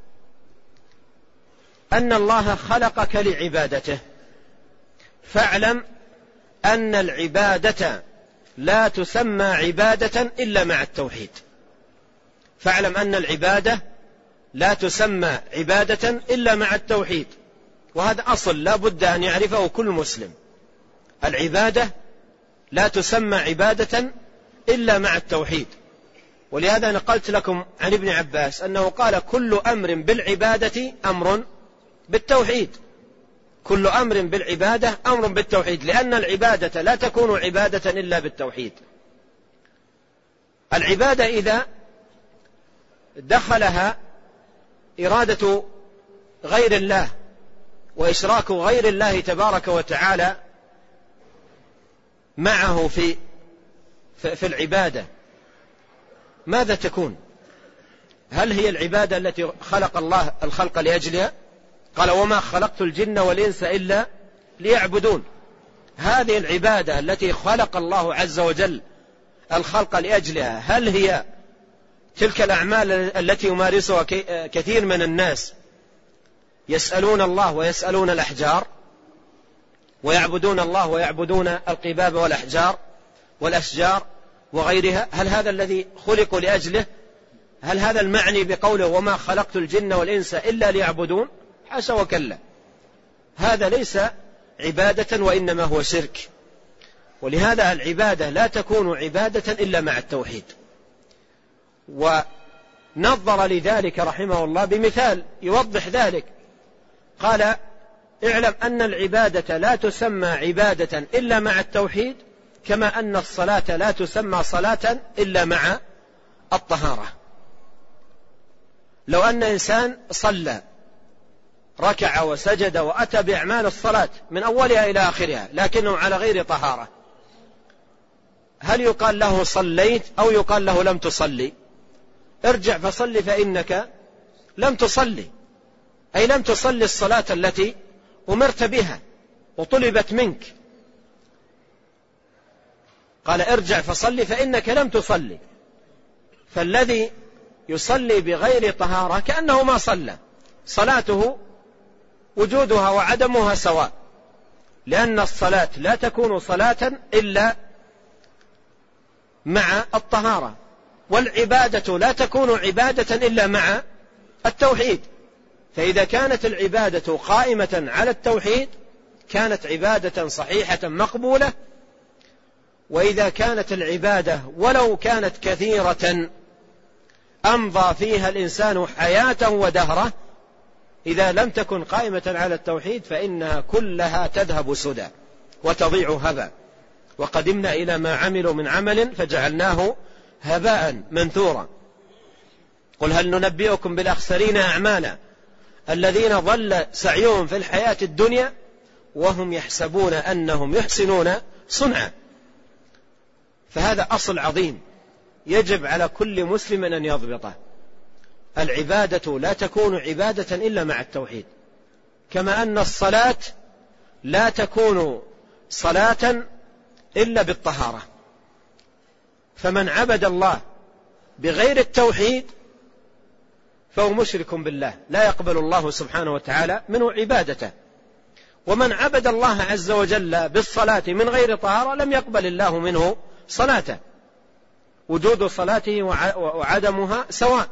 أن الله خلقك لعبادته فاعلم أن العبادة لا تسمى عبادة إلا مع التوحيد. فاعلم أن العبادة لا تسمى عبادة إلا مع التوحيد، وهذا أصل لا بد أن يعرفه كل مسلم. العبادة لا تسمى عبادة إلا مع التوحيد. ولهذا نقلت لكم عن ابن عباس أنه قال: كل أمر بالعبادة أمر بالتوحيد. كل أمر بالعبادة أمر بالتوحيد، لأن العبادة لا تكون عبادة إلا بالتوحيد. العبادة إذا دخلها إرادة غير الله وإشراك غير الله تبارك وتعالى معه في في العبادة، ماذا تكون؟ هل هي العبادة التي خلق الله الخلق لأجلها؟ قال: وما خلقت الجن والإنس إلا ليعبدون. هذه العبادة التي خلق الله عز وجل الخلق لأجلها، هل هي تلك الأعمال التي يمارسها كثير من الناس يسألون الله ويسألون الأحجار، ويعبدون الله ويعبدون القباب والأحجار والأشجار وغيرها؟ هل هذا الذي خلقوا لأجله؟ هل هذا المعني بقوله وما خلقت الجن والإنس إلا ليعبدون؟ حاشا وكلا، هذا ليس عبادة وإنما هو شرك. ولهذا العبادة لا تكون عبادة إلا مع التوحيد. ونظر لذلك رحمه الله بمثال يوضح ذلك، قال: اعلم أن العبادة لا تسمى عبادة إلا مع التوحيد، كما أن الصلاة لا تسمى صلاة إلا مع الطهارة. لو أن إنسان صلى ركع وسجد وأتى بأعمال الصلاة من أولها إلى آخرها لكنه على غير طهارة، هل يقال له صليت أو يقال له لم تصلي؟ ارجع فصلي فإنك لم تصلي، أي لم تصلي الصلاة التي أمرت بها وطلبت منك. قال: ارجع فصلي فإنك لم تصلي. فالذي يصلي بغير طهارة كأنه ما صلى، صلاته وجودها وعدمها سواء، لأن الصلاة لا تكون صلاة إلا مع الطهارة، والعبادة لا تكون عبادة إلا مع التوحيد. فإذا كانت العبادة قائمة على التوحيد كانت عبادة صحيحة مقبولة، وإذا كانت العبادة ولو كانت كثيرة أمضى فيها الإنسان حياته ودهره، إذا لم تكن قائمة على التوحيد فإنها كلها تذهب سدى وتضيع هبا. وقدمنا إلى ما عملوا من عمل فجعلناه هباء منثورا. قل هل ننبئكم بالأخسرين أعمالا الذين ضل سعيهم في الحياة الدنيا وهم يحسبون أنهم يحسنون صنعا. فهذا أصل عظيم يجب على كل مسلم أن يضبطه. العبادة لا تكون عبادة إلا مع التوحيد، كما أن الصلاة لا تكون صلاة إلا بالطهارة. فمن عبد الله بغير التوحيد فهو مشرك بالله، لا يقبل الله سبحانه وتعالى منه عبادته. ومن عبد الله عز وجل بالصلاة من غير طهارة لم يقبل الله منه صلاته، وجود صلاته وعدمها سواء.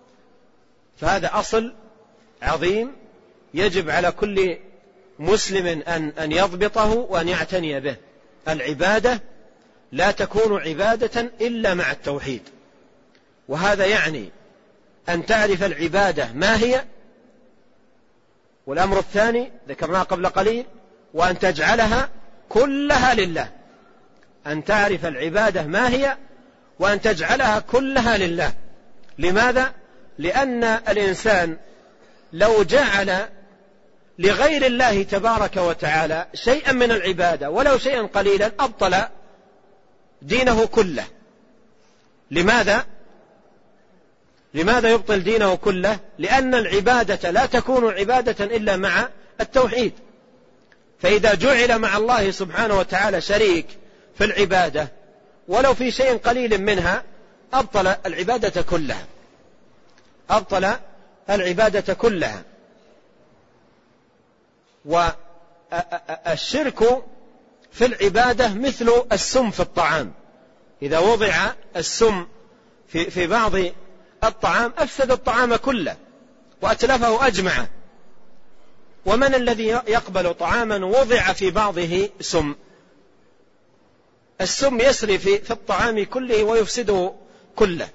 فهذا أصل عظيم يجب على كل مسلم أن أن يضبطه وأن يعتني به. العبادة لا تكون عبادة إلا مع التوحيد، وهذا يعني أن تعرف العبادة ما هي، والأمر الثاني ذكرناه قبل قليل، وأن تجعلها كلها لله. أن تعرف العبادة ما هي وأن تجعلها كلها لله. لماذا؟ لأن الإنسان لو جعل لغير الله تبارك وتعالى شيئا من العبادة ولو شيئا قليلا أبطل دينه كله. لماذا؟ لماذا يبطل دينه كله؟ لأن العبادة لا تكون عبادة إلا مع التوحيد. فإذا جعل مع الله سبحانه وتعالى شريك في العبادة ولو في شيء قليل منها أبطل العبادة كلها، أبطل العبادة كلها. والشرك في العبادة مثل السم في الطعام، إذا وضع السم في في بعض الطعام أفسد الطعام كله وأتلفه أجمعه. ومن الذي يقبل طعاما وضع في بعضه سم؟ السم يسري في, في الطعام كله ويفسده كله.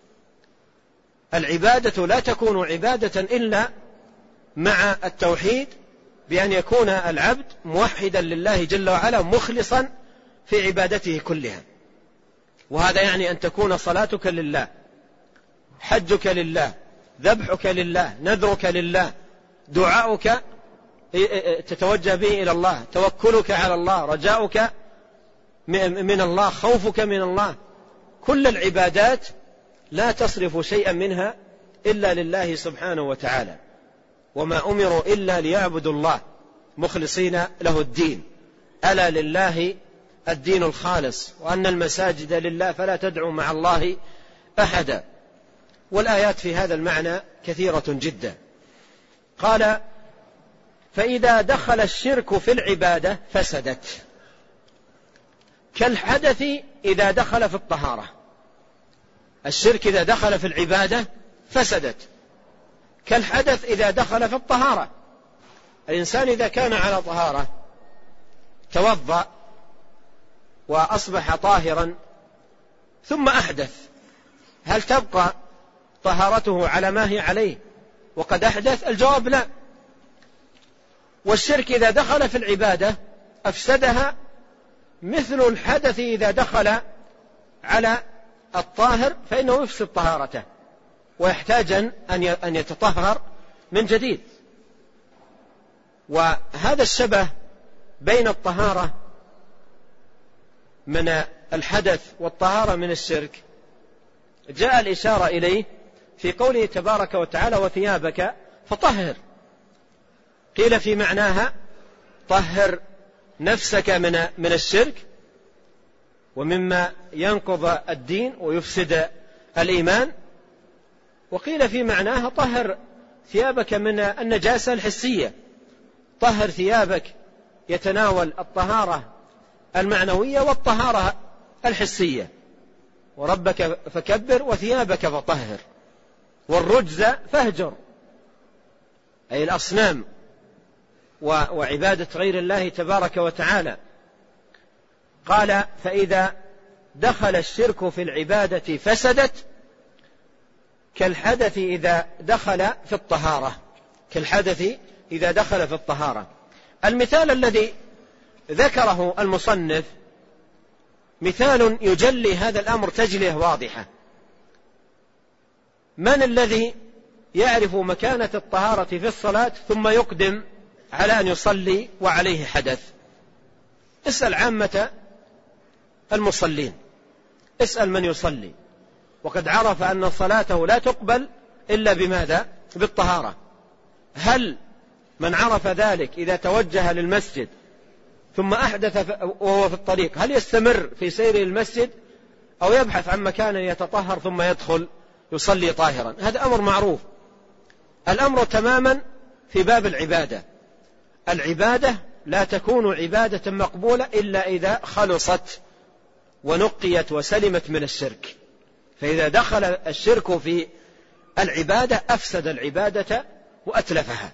العبادة لا تكون عبادة إلا مع التوحيد، بأن يكون العبد موحدا لله جل وعلا مخلصا في عبادته كلها. وهذا يعني أن تكون صلاتك لله، حجك لله، ذبحك لله، نذرك لله، دعاؤك تتوجه به إلى الله، توكلك على الله، رجاؤك من الله، خوفك من الله. كل العبادات لا تصرف شيئا منها إلا لله سبحانه وتعالى. وما أمروا إلا ليعبدوا الله مخلصين له الدين، ألا لله الدين الخالص، وأن المساجد لله فلا تدعوا مع الله أحدا. والآيات في هذا المعنى كثيرة جدا. قال: فإذا دخل الشرك في العبادة فسدت، كالحدث إذا دخل في الطهارة. الشرك إذا دخل في العبادة فسدت، كالحدث إذا دخل في الطهارة. الإنسان إذا كان على طهارة توضأ وأصبح طاهرا ثم أحدث، هل تبقى طهارته على ما هي عليه وقد أحدث؟ الجواب لا. والشرك إذا دخل في العبادة أفسدها مثل الحدث إذا دخل على الطاهر فإنه يفسد طهارته ويحتاج أن يتطهر من جديد. وهذا الشبه بين الطهارة من الحدث والطهارة من الشرك جاء الإشارة إليه في قوله تبارك وتعالى: وثيابك فطهر. قيل في معناها طهر نفسك من من الشرك ومما ينقض الدين ويفسد الإيمان. وقيل في معناها طهر ثيابك من النجاسة الحسية، طهر ثيابك يتناول الطهارة المعنوية والطهارة الحسية. وربك فكبر وثيابك فطهر والرجز فاهجر، أي الأصنام وعبادة غير الله تبارك وتعالى. قال: فإذا دخل الشرك في العبادة فسدت كالحدث إذا دخل في الطهارة، كالحدث إذا دخل في الطهارة. المثال الذي ذكره المصنف مثال يجلي هذا الأمر تجلية واضحة. من الذي يعرف مكانة الطهارة في الصلاة ثم يقدم على أن يصلي وعليه حدث؟ اسأل عامة المصلين، اسأل من يصلي وقد عرف أن صلاته لا تقبل إلا بماذا؟ بالطهارة. هل من عرف ذلك إذا توجه للمسجد ثم أحدث وهو في الطريق هل يستمر في سيره المسجد أو يبحث عن مكان يتطهر ثم يدخل يصلي طاهرا؟ هذا أمر معروف. الأمر تماما في باب العبادة. العبادة لا تكون عبادة مقبولة إلا إذا خلصت ونقيت وسلمت من الشرك. فإذا دخل الشرك في العبادة أفسد العبادة وأتلفها.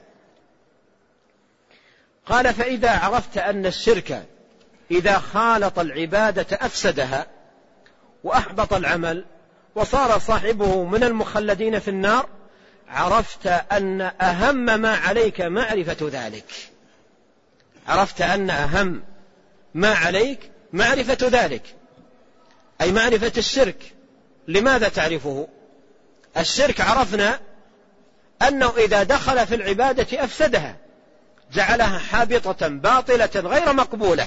قال: فإذا عرفت أن الشرك إذا خالط العبادة أفسدها وأحبط العمل وصار صاحبه من المخلدين في النار، عرفت أن أهم ما عليك معرفة ذلك. عرفت أن أهم ما عليك معرفة ذلك، أي معرفة الشرك. لماذا تعرفه؟ الشرك عرفنا أنه إذا دخل في العبادة أفسدها، جعلها حابطة باطلة غير مقبولة.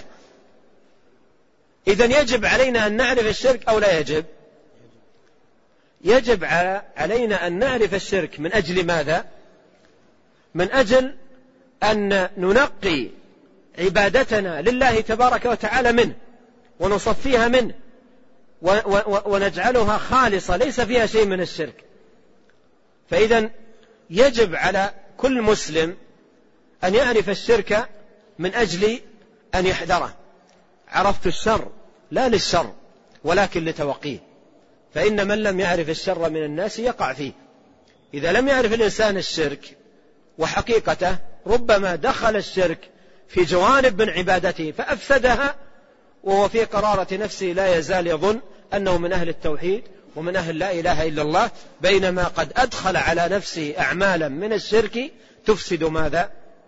إذن يجب علينا أن نعرف الشرك أو لا يجب؟ يجب علينا أن نعرف الشرك. من أجل ماذا؟ من أجل أن ننقي عبادتنا لله تبارك وتعالى منه ونصفيها منه ونجعلها خالصة ليس فيها شيء من الشرك. فإذا يجب على كل مسلم أن يعرف الشرك من أجل أن يحذره. عرفت الشر لا للشر ولكن لتوقيه، فإن من لم يعرف الشر من الناس يقع فيه. إذا لم يعرف الإنسان الشرك وحقيقته ربما دخل الشرك في جوانب من عبادته فأفسدها، وهو في قرارة نفسه لا يزال يظن أنه من أهل التوحيد ومن أهل لا إله إلا الله، بينما قد أدخل على نفسه أعمالا من الشرك تفسد ماذا؟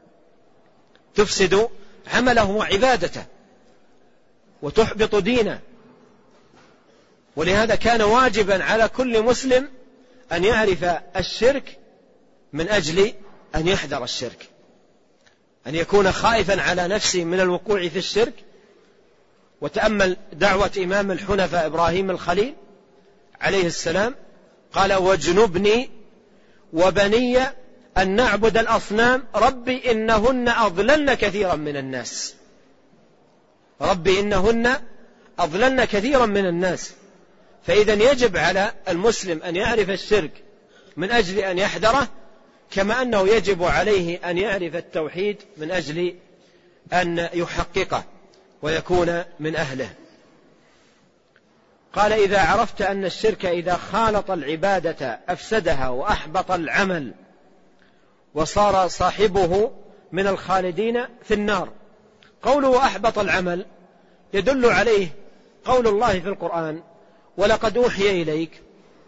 تفسد عمله وعبادته وتحبط دينه. ولهذا كان واجبا على كل مسلم أن يعرف الشرك من أجل أن يحذر الشرك، أن يكون خائفا على نفسه من الوقوع في الشرك. وتأمل دعوة إمام الحنفاء إبراهيم الخليل عليه السلام، قال واجنبني وبني أن نعبد الأصنام ربي إنهن أضللن كثيرا من الناس. ربي إنهن أضللن كثيرا من الناس. فإذا يجب على المسلم أن يعرف الشرك من أجل أن يحذره، كما أنه يجب عليه أن يعرف التوحيد من أجل أن يحققه ويكون من أهله. قال إذا عرفت أن الشرك إذا خالط العبادة أفسدها وأحبط العمل وصار صاحبه من الخالدين في النار. قوله أحبط العمل يدل عليه قول الله في القرآن ولقد أوحي إليك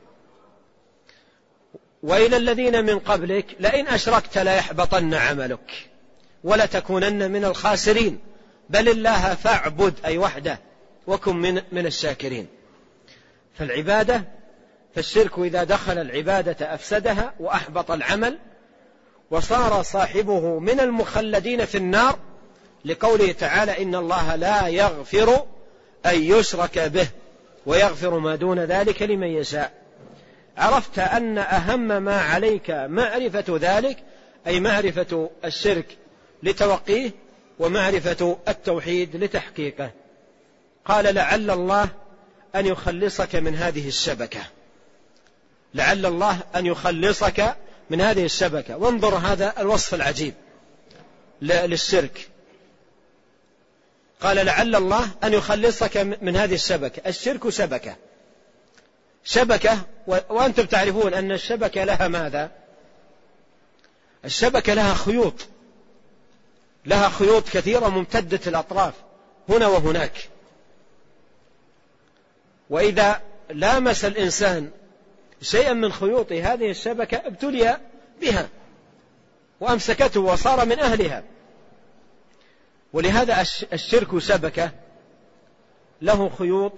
وإلى الذين من قبلك لئن أشركت ليحبطن عملك ولتكونن من الخاسرين بل الله فاعبد أي وحده وكن من, من الشاكرين. فالعبادة فالشرك إذا دخل العبادة أفسدها وأحبط العمل وصار صاحبه من المخلدين في النار، لقوله تعالى إن الله لا يغفر أن يشرك به ويغفر ما دون ذلك لمن يشاء. عرفت أن أهم ما عليك معرفة ذلك، أي معرفة الشرك لتوقيه ومعرفة التوحيد لتحقيقه. قال لعل الله أن يخلصك من هذه الشبكة، لعل الله أن يخلصك من هذه الشبكة. وانظر هذا الوصف العجيب للشرك، قال لعل الله أن يخلصك من هذه الشبكة. الشرك شبكة شبكة وأنتم تعرفون أن الشبكة لها ماذا؟ الشبكة لها خيوط، لها خيوط كثيرة ممتدة الأطراف هنا وهناك، وإذا لامس الإنسان شيئا من خيوط هذه الشبكة ابتلي بها وأمسكته وصار من أهلها. ولهذا الشرك شبكة له خيوط،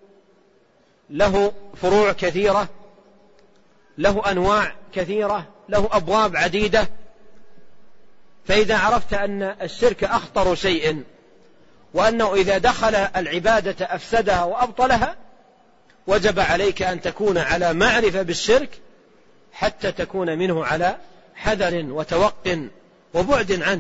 له فروع كثيرة، له أنواع كثيرة، له أبواب عديدة. فإذا عرفت أن الشرك أخطر شيء وأنه إذا دخل العبادة أفسدها وأبطلها، وجب عليك أن تكون على معرفة بالشرك حتى تكون منه على حذر وتوق وبعد عنه.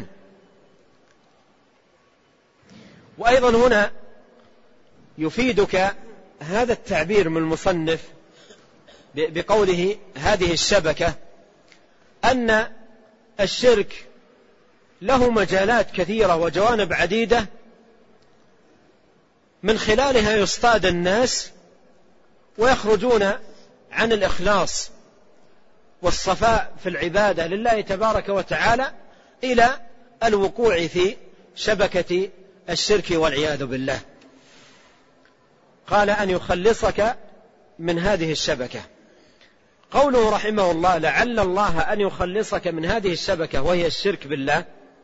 وأيضا هنا يفيدك هذا التعبير من المصنف بقوله هذه الشبكة أن الشرك له مجالات كثيرة وجوانب عديدة من خلالها يصطاد الناس ويخرجون عن الإخلاص والصفاء في العبادة لله تبارك وتعالى إلى الوقوع في شبكة الشرك والعياذ بالله. قال أن يخلصك من هذه الشبكة. قوله رحمه الله لعل الله أن يخلصك من هذه الشبكة وهي الشرك بالله،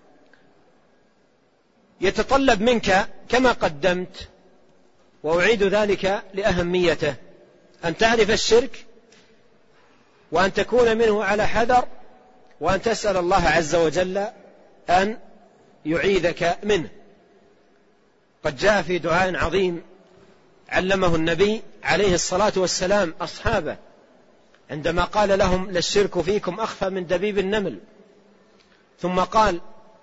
يتطلب منك كما قدمت وأعيد ذلك لأهميته أن تعرف الشرك وأن تكون منه على حذر وأن تسأل الله عز وجل أن يعيذك منه. قد جاء في دعاء عظيم علمه النبي عليه الصلاة والسلام أصحابه عندما قال لهم للشرك فيكم أخفى من دبيب النمل، ثم قال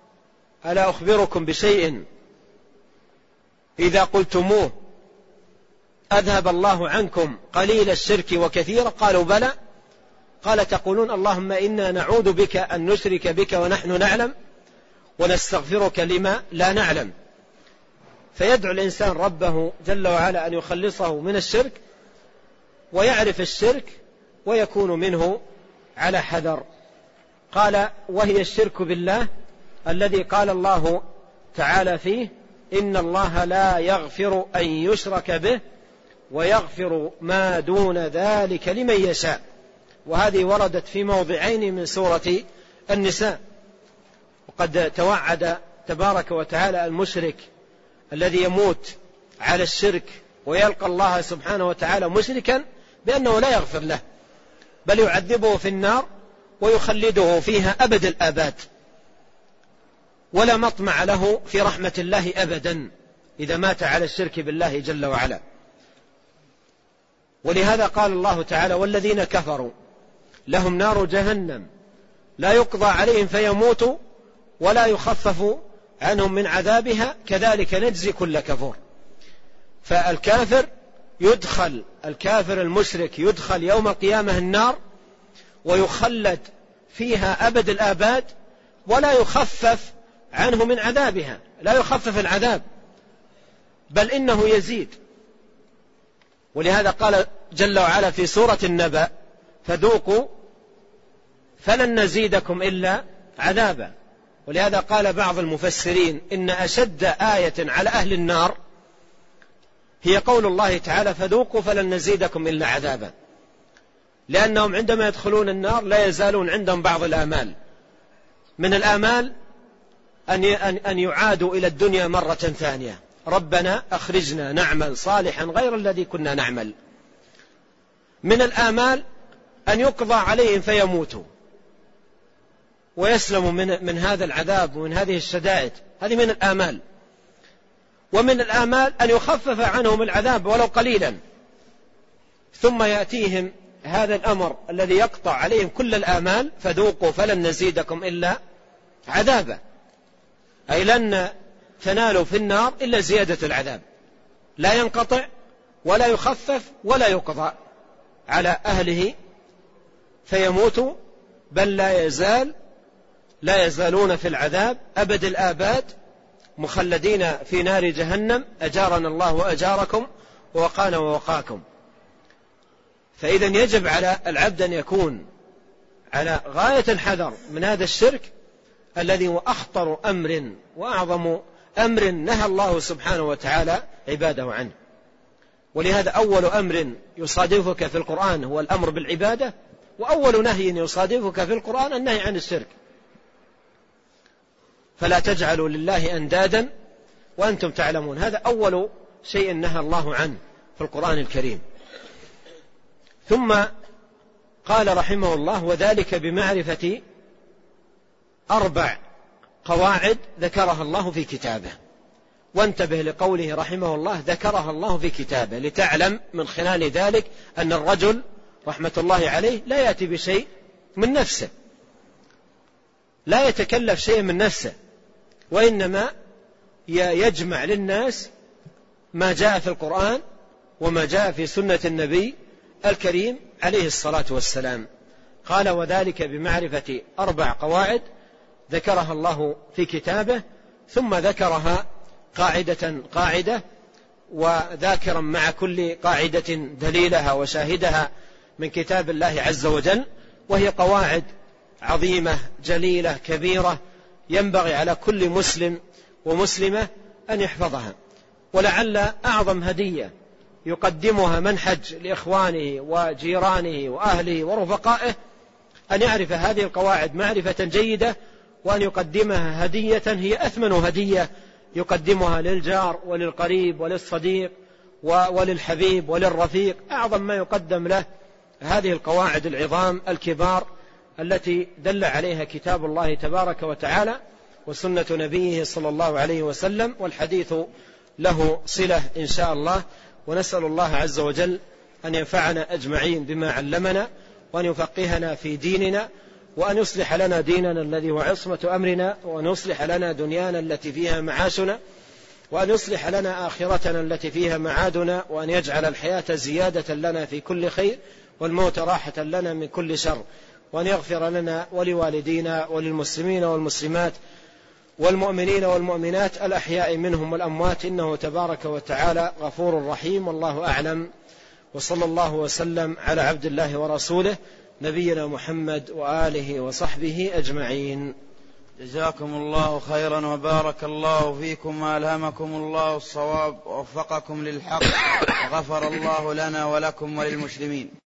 ألا أخبركم بشيء إذا قلتموه أذهب الله عنكم قليل الشرك وكثير؟ قالوا بلى. قال تقولون اللهم إنا نعوذ بك أن نشرك بك ونحن نعلم ونستغفرك لما لا نعلم. فيدعو الإنسان ربه جل وعلا أن يخلصه من الشرك ويعرف الشرك ويكون منه على حذر. قال وهي الشرك بالله الذي قال الله تعالى فيه إن الله لا يغفر أن يشرك به ويغفر ما دون ذلك لمن يشاء. وهذه وردت في موضعين من سورة النساء. وقد توعد تبارك وتعالى المشرك الذي يموت على الشرك ويلقى الله سبحانه وتعالى مشركا بأنه لا يغفر له بل يعذبه في النار ويخلده فيها أبد الآباد ولا مطمع له في رحمة الله أبدا إذا مات على الشرك بالله جل وعلا. ولهذا قال الله تعالى والذين كفروا لهم نار جهنم لا يقضى عليهم فيموتوا ولا يخفف عنهم من عذابها كذلك نجزي كل كفور. فالكافر يدخل الكافر المشرك يدخل يوم القيامة النار ويخلد فيها أبد الآباد ولا يخفف عنه من عذابها، لا يخفف العذاب بل إنه يزيد. ولهذا قال جل وعلا في سورة النبأ فذوقوا فلن نزيدكم إلا عذابا. ولهذا قال بعض المفسرين إن أشد آية على أهل النار هي قول الله تعالى فذوقوا فلن نزيدكم إلا عذابا، لأنهم عندما يدخلون النار لا يزالون عندهم بعض الآمال. من الآمال أن يعادوا إلى الدنيا مرة ثانية، ربنا أخرجنا نعمل صالحا غير الذي كنا نعمل. من الآمال أن يقضى عليهم فيموتوا ويسلموا من, من هذا العذاب ومن هذه الشدائد، هذه من الآمال. ومن الآمال أن يخفف عنهم العذاب ولو قليلا، ثم يأتيهم هذا الأمر الذي يقطع عليهم كل الآمال فذوقوا فلن نزيدكم إلا عذابا، أي لن تنالوا في النار إلا زيادة العذاب، لا ينقطع ولا يخفف ولا يقضى على أهله فيموتوا، بل لا يزال لا يزالون في العذاب أبد الآباد مخلدين في نار جهنم، أجارنا الله وأجاركم ووقانا ووقاكم. فإذا يجب على العبد أن يكون على غاية الحذر من هذا الشرك الذي هو أخطر أمر وأعظم أمر نهى الله سبحانه وتعالى عباده عنه. ولهذا أول أمر يصادفك في القرآن هو الأمر بالعبادة، وأول نهي يصادفك في القرآن النهي عن الشرك. فلا تجعلوا لله أندادا وأنتم تعلمون، هذا أول شيء نهى الله عنه في القرآن الكريم. ثم قال رحمه الله وذلك بمعرفة أربع قواعد ذكرها الله في كتابه. وانتبه لقوله رحمه الله ذكرها الله في كتابه، لتعلم من خلال ذلك أن الرجل رحمة الله عليه لا يأتي بشيء من نفسه، لا يتكلف شيء من نفسه، وإنما يجمع للناس ما جاء في القرآن وما جاء في سنة النبي الكريم عليه الصلاة والسلام. قال وذلك بمعرفة أربع قواعد ذكرها الله في كتابه، ثم ذكرها قاعدة قاعدة وذاكرا مع كل قاعدة دليلها وشاهدها من كتاب الله عز وجل، وهي قواعد عظيمة جليلة كبيرة ينبغي على كل مسلم ومسلمة أن يحفظها. ولعل أعظم هدية يقدمها منحج لإخوانه وجيرانه وأهله ورفقائه أن يعرف هذه القواعد معرفة جيدة، وأن يقدمها هدية هي أثمن هدية يقدمها للجار وللقريب وللصديق وللحبيب وللرفيق. أعظم ما يقدم له هذه القواعد العظام الكبار التي دل عليها كتاب الله تبارك وتعالى وسنة نبيه صلى الله عليه وسلم، والحديث له صلة إن شاء الله. ونسأل الله عز وجل أن ينفعنا أجمعين بما علمنا، وأن يفقهنا في ديننا، وأن يصلح لنا ديننا الذي هو عصمة أمرنا، وأن يصلح لنا دنيانا التي فيها معاشنا، وأن يصلح لنا آخرتنا التي فيها معادنا، وأن يجعل الحياة زيادة لنا في كل خير والموت راحة لنا من كل شر، وأن يغفر لنا ولوالدينا وللمسلمين والمسلمات والمؤمنين والمؤمنات الأحياء منهم والأموات، إنه تبارك وتعالى غفور رحيم. والله أعلم، وصلى الله وسلم على عبد الله ورسوله نبينا محمد وآله وصحبه أجمعين. جزاكم الله خيرا وبارك الله فيكم وألهمكم الله الصواب ووفقكم للحق وغفر الله لنا ولكم وللمسلمين.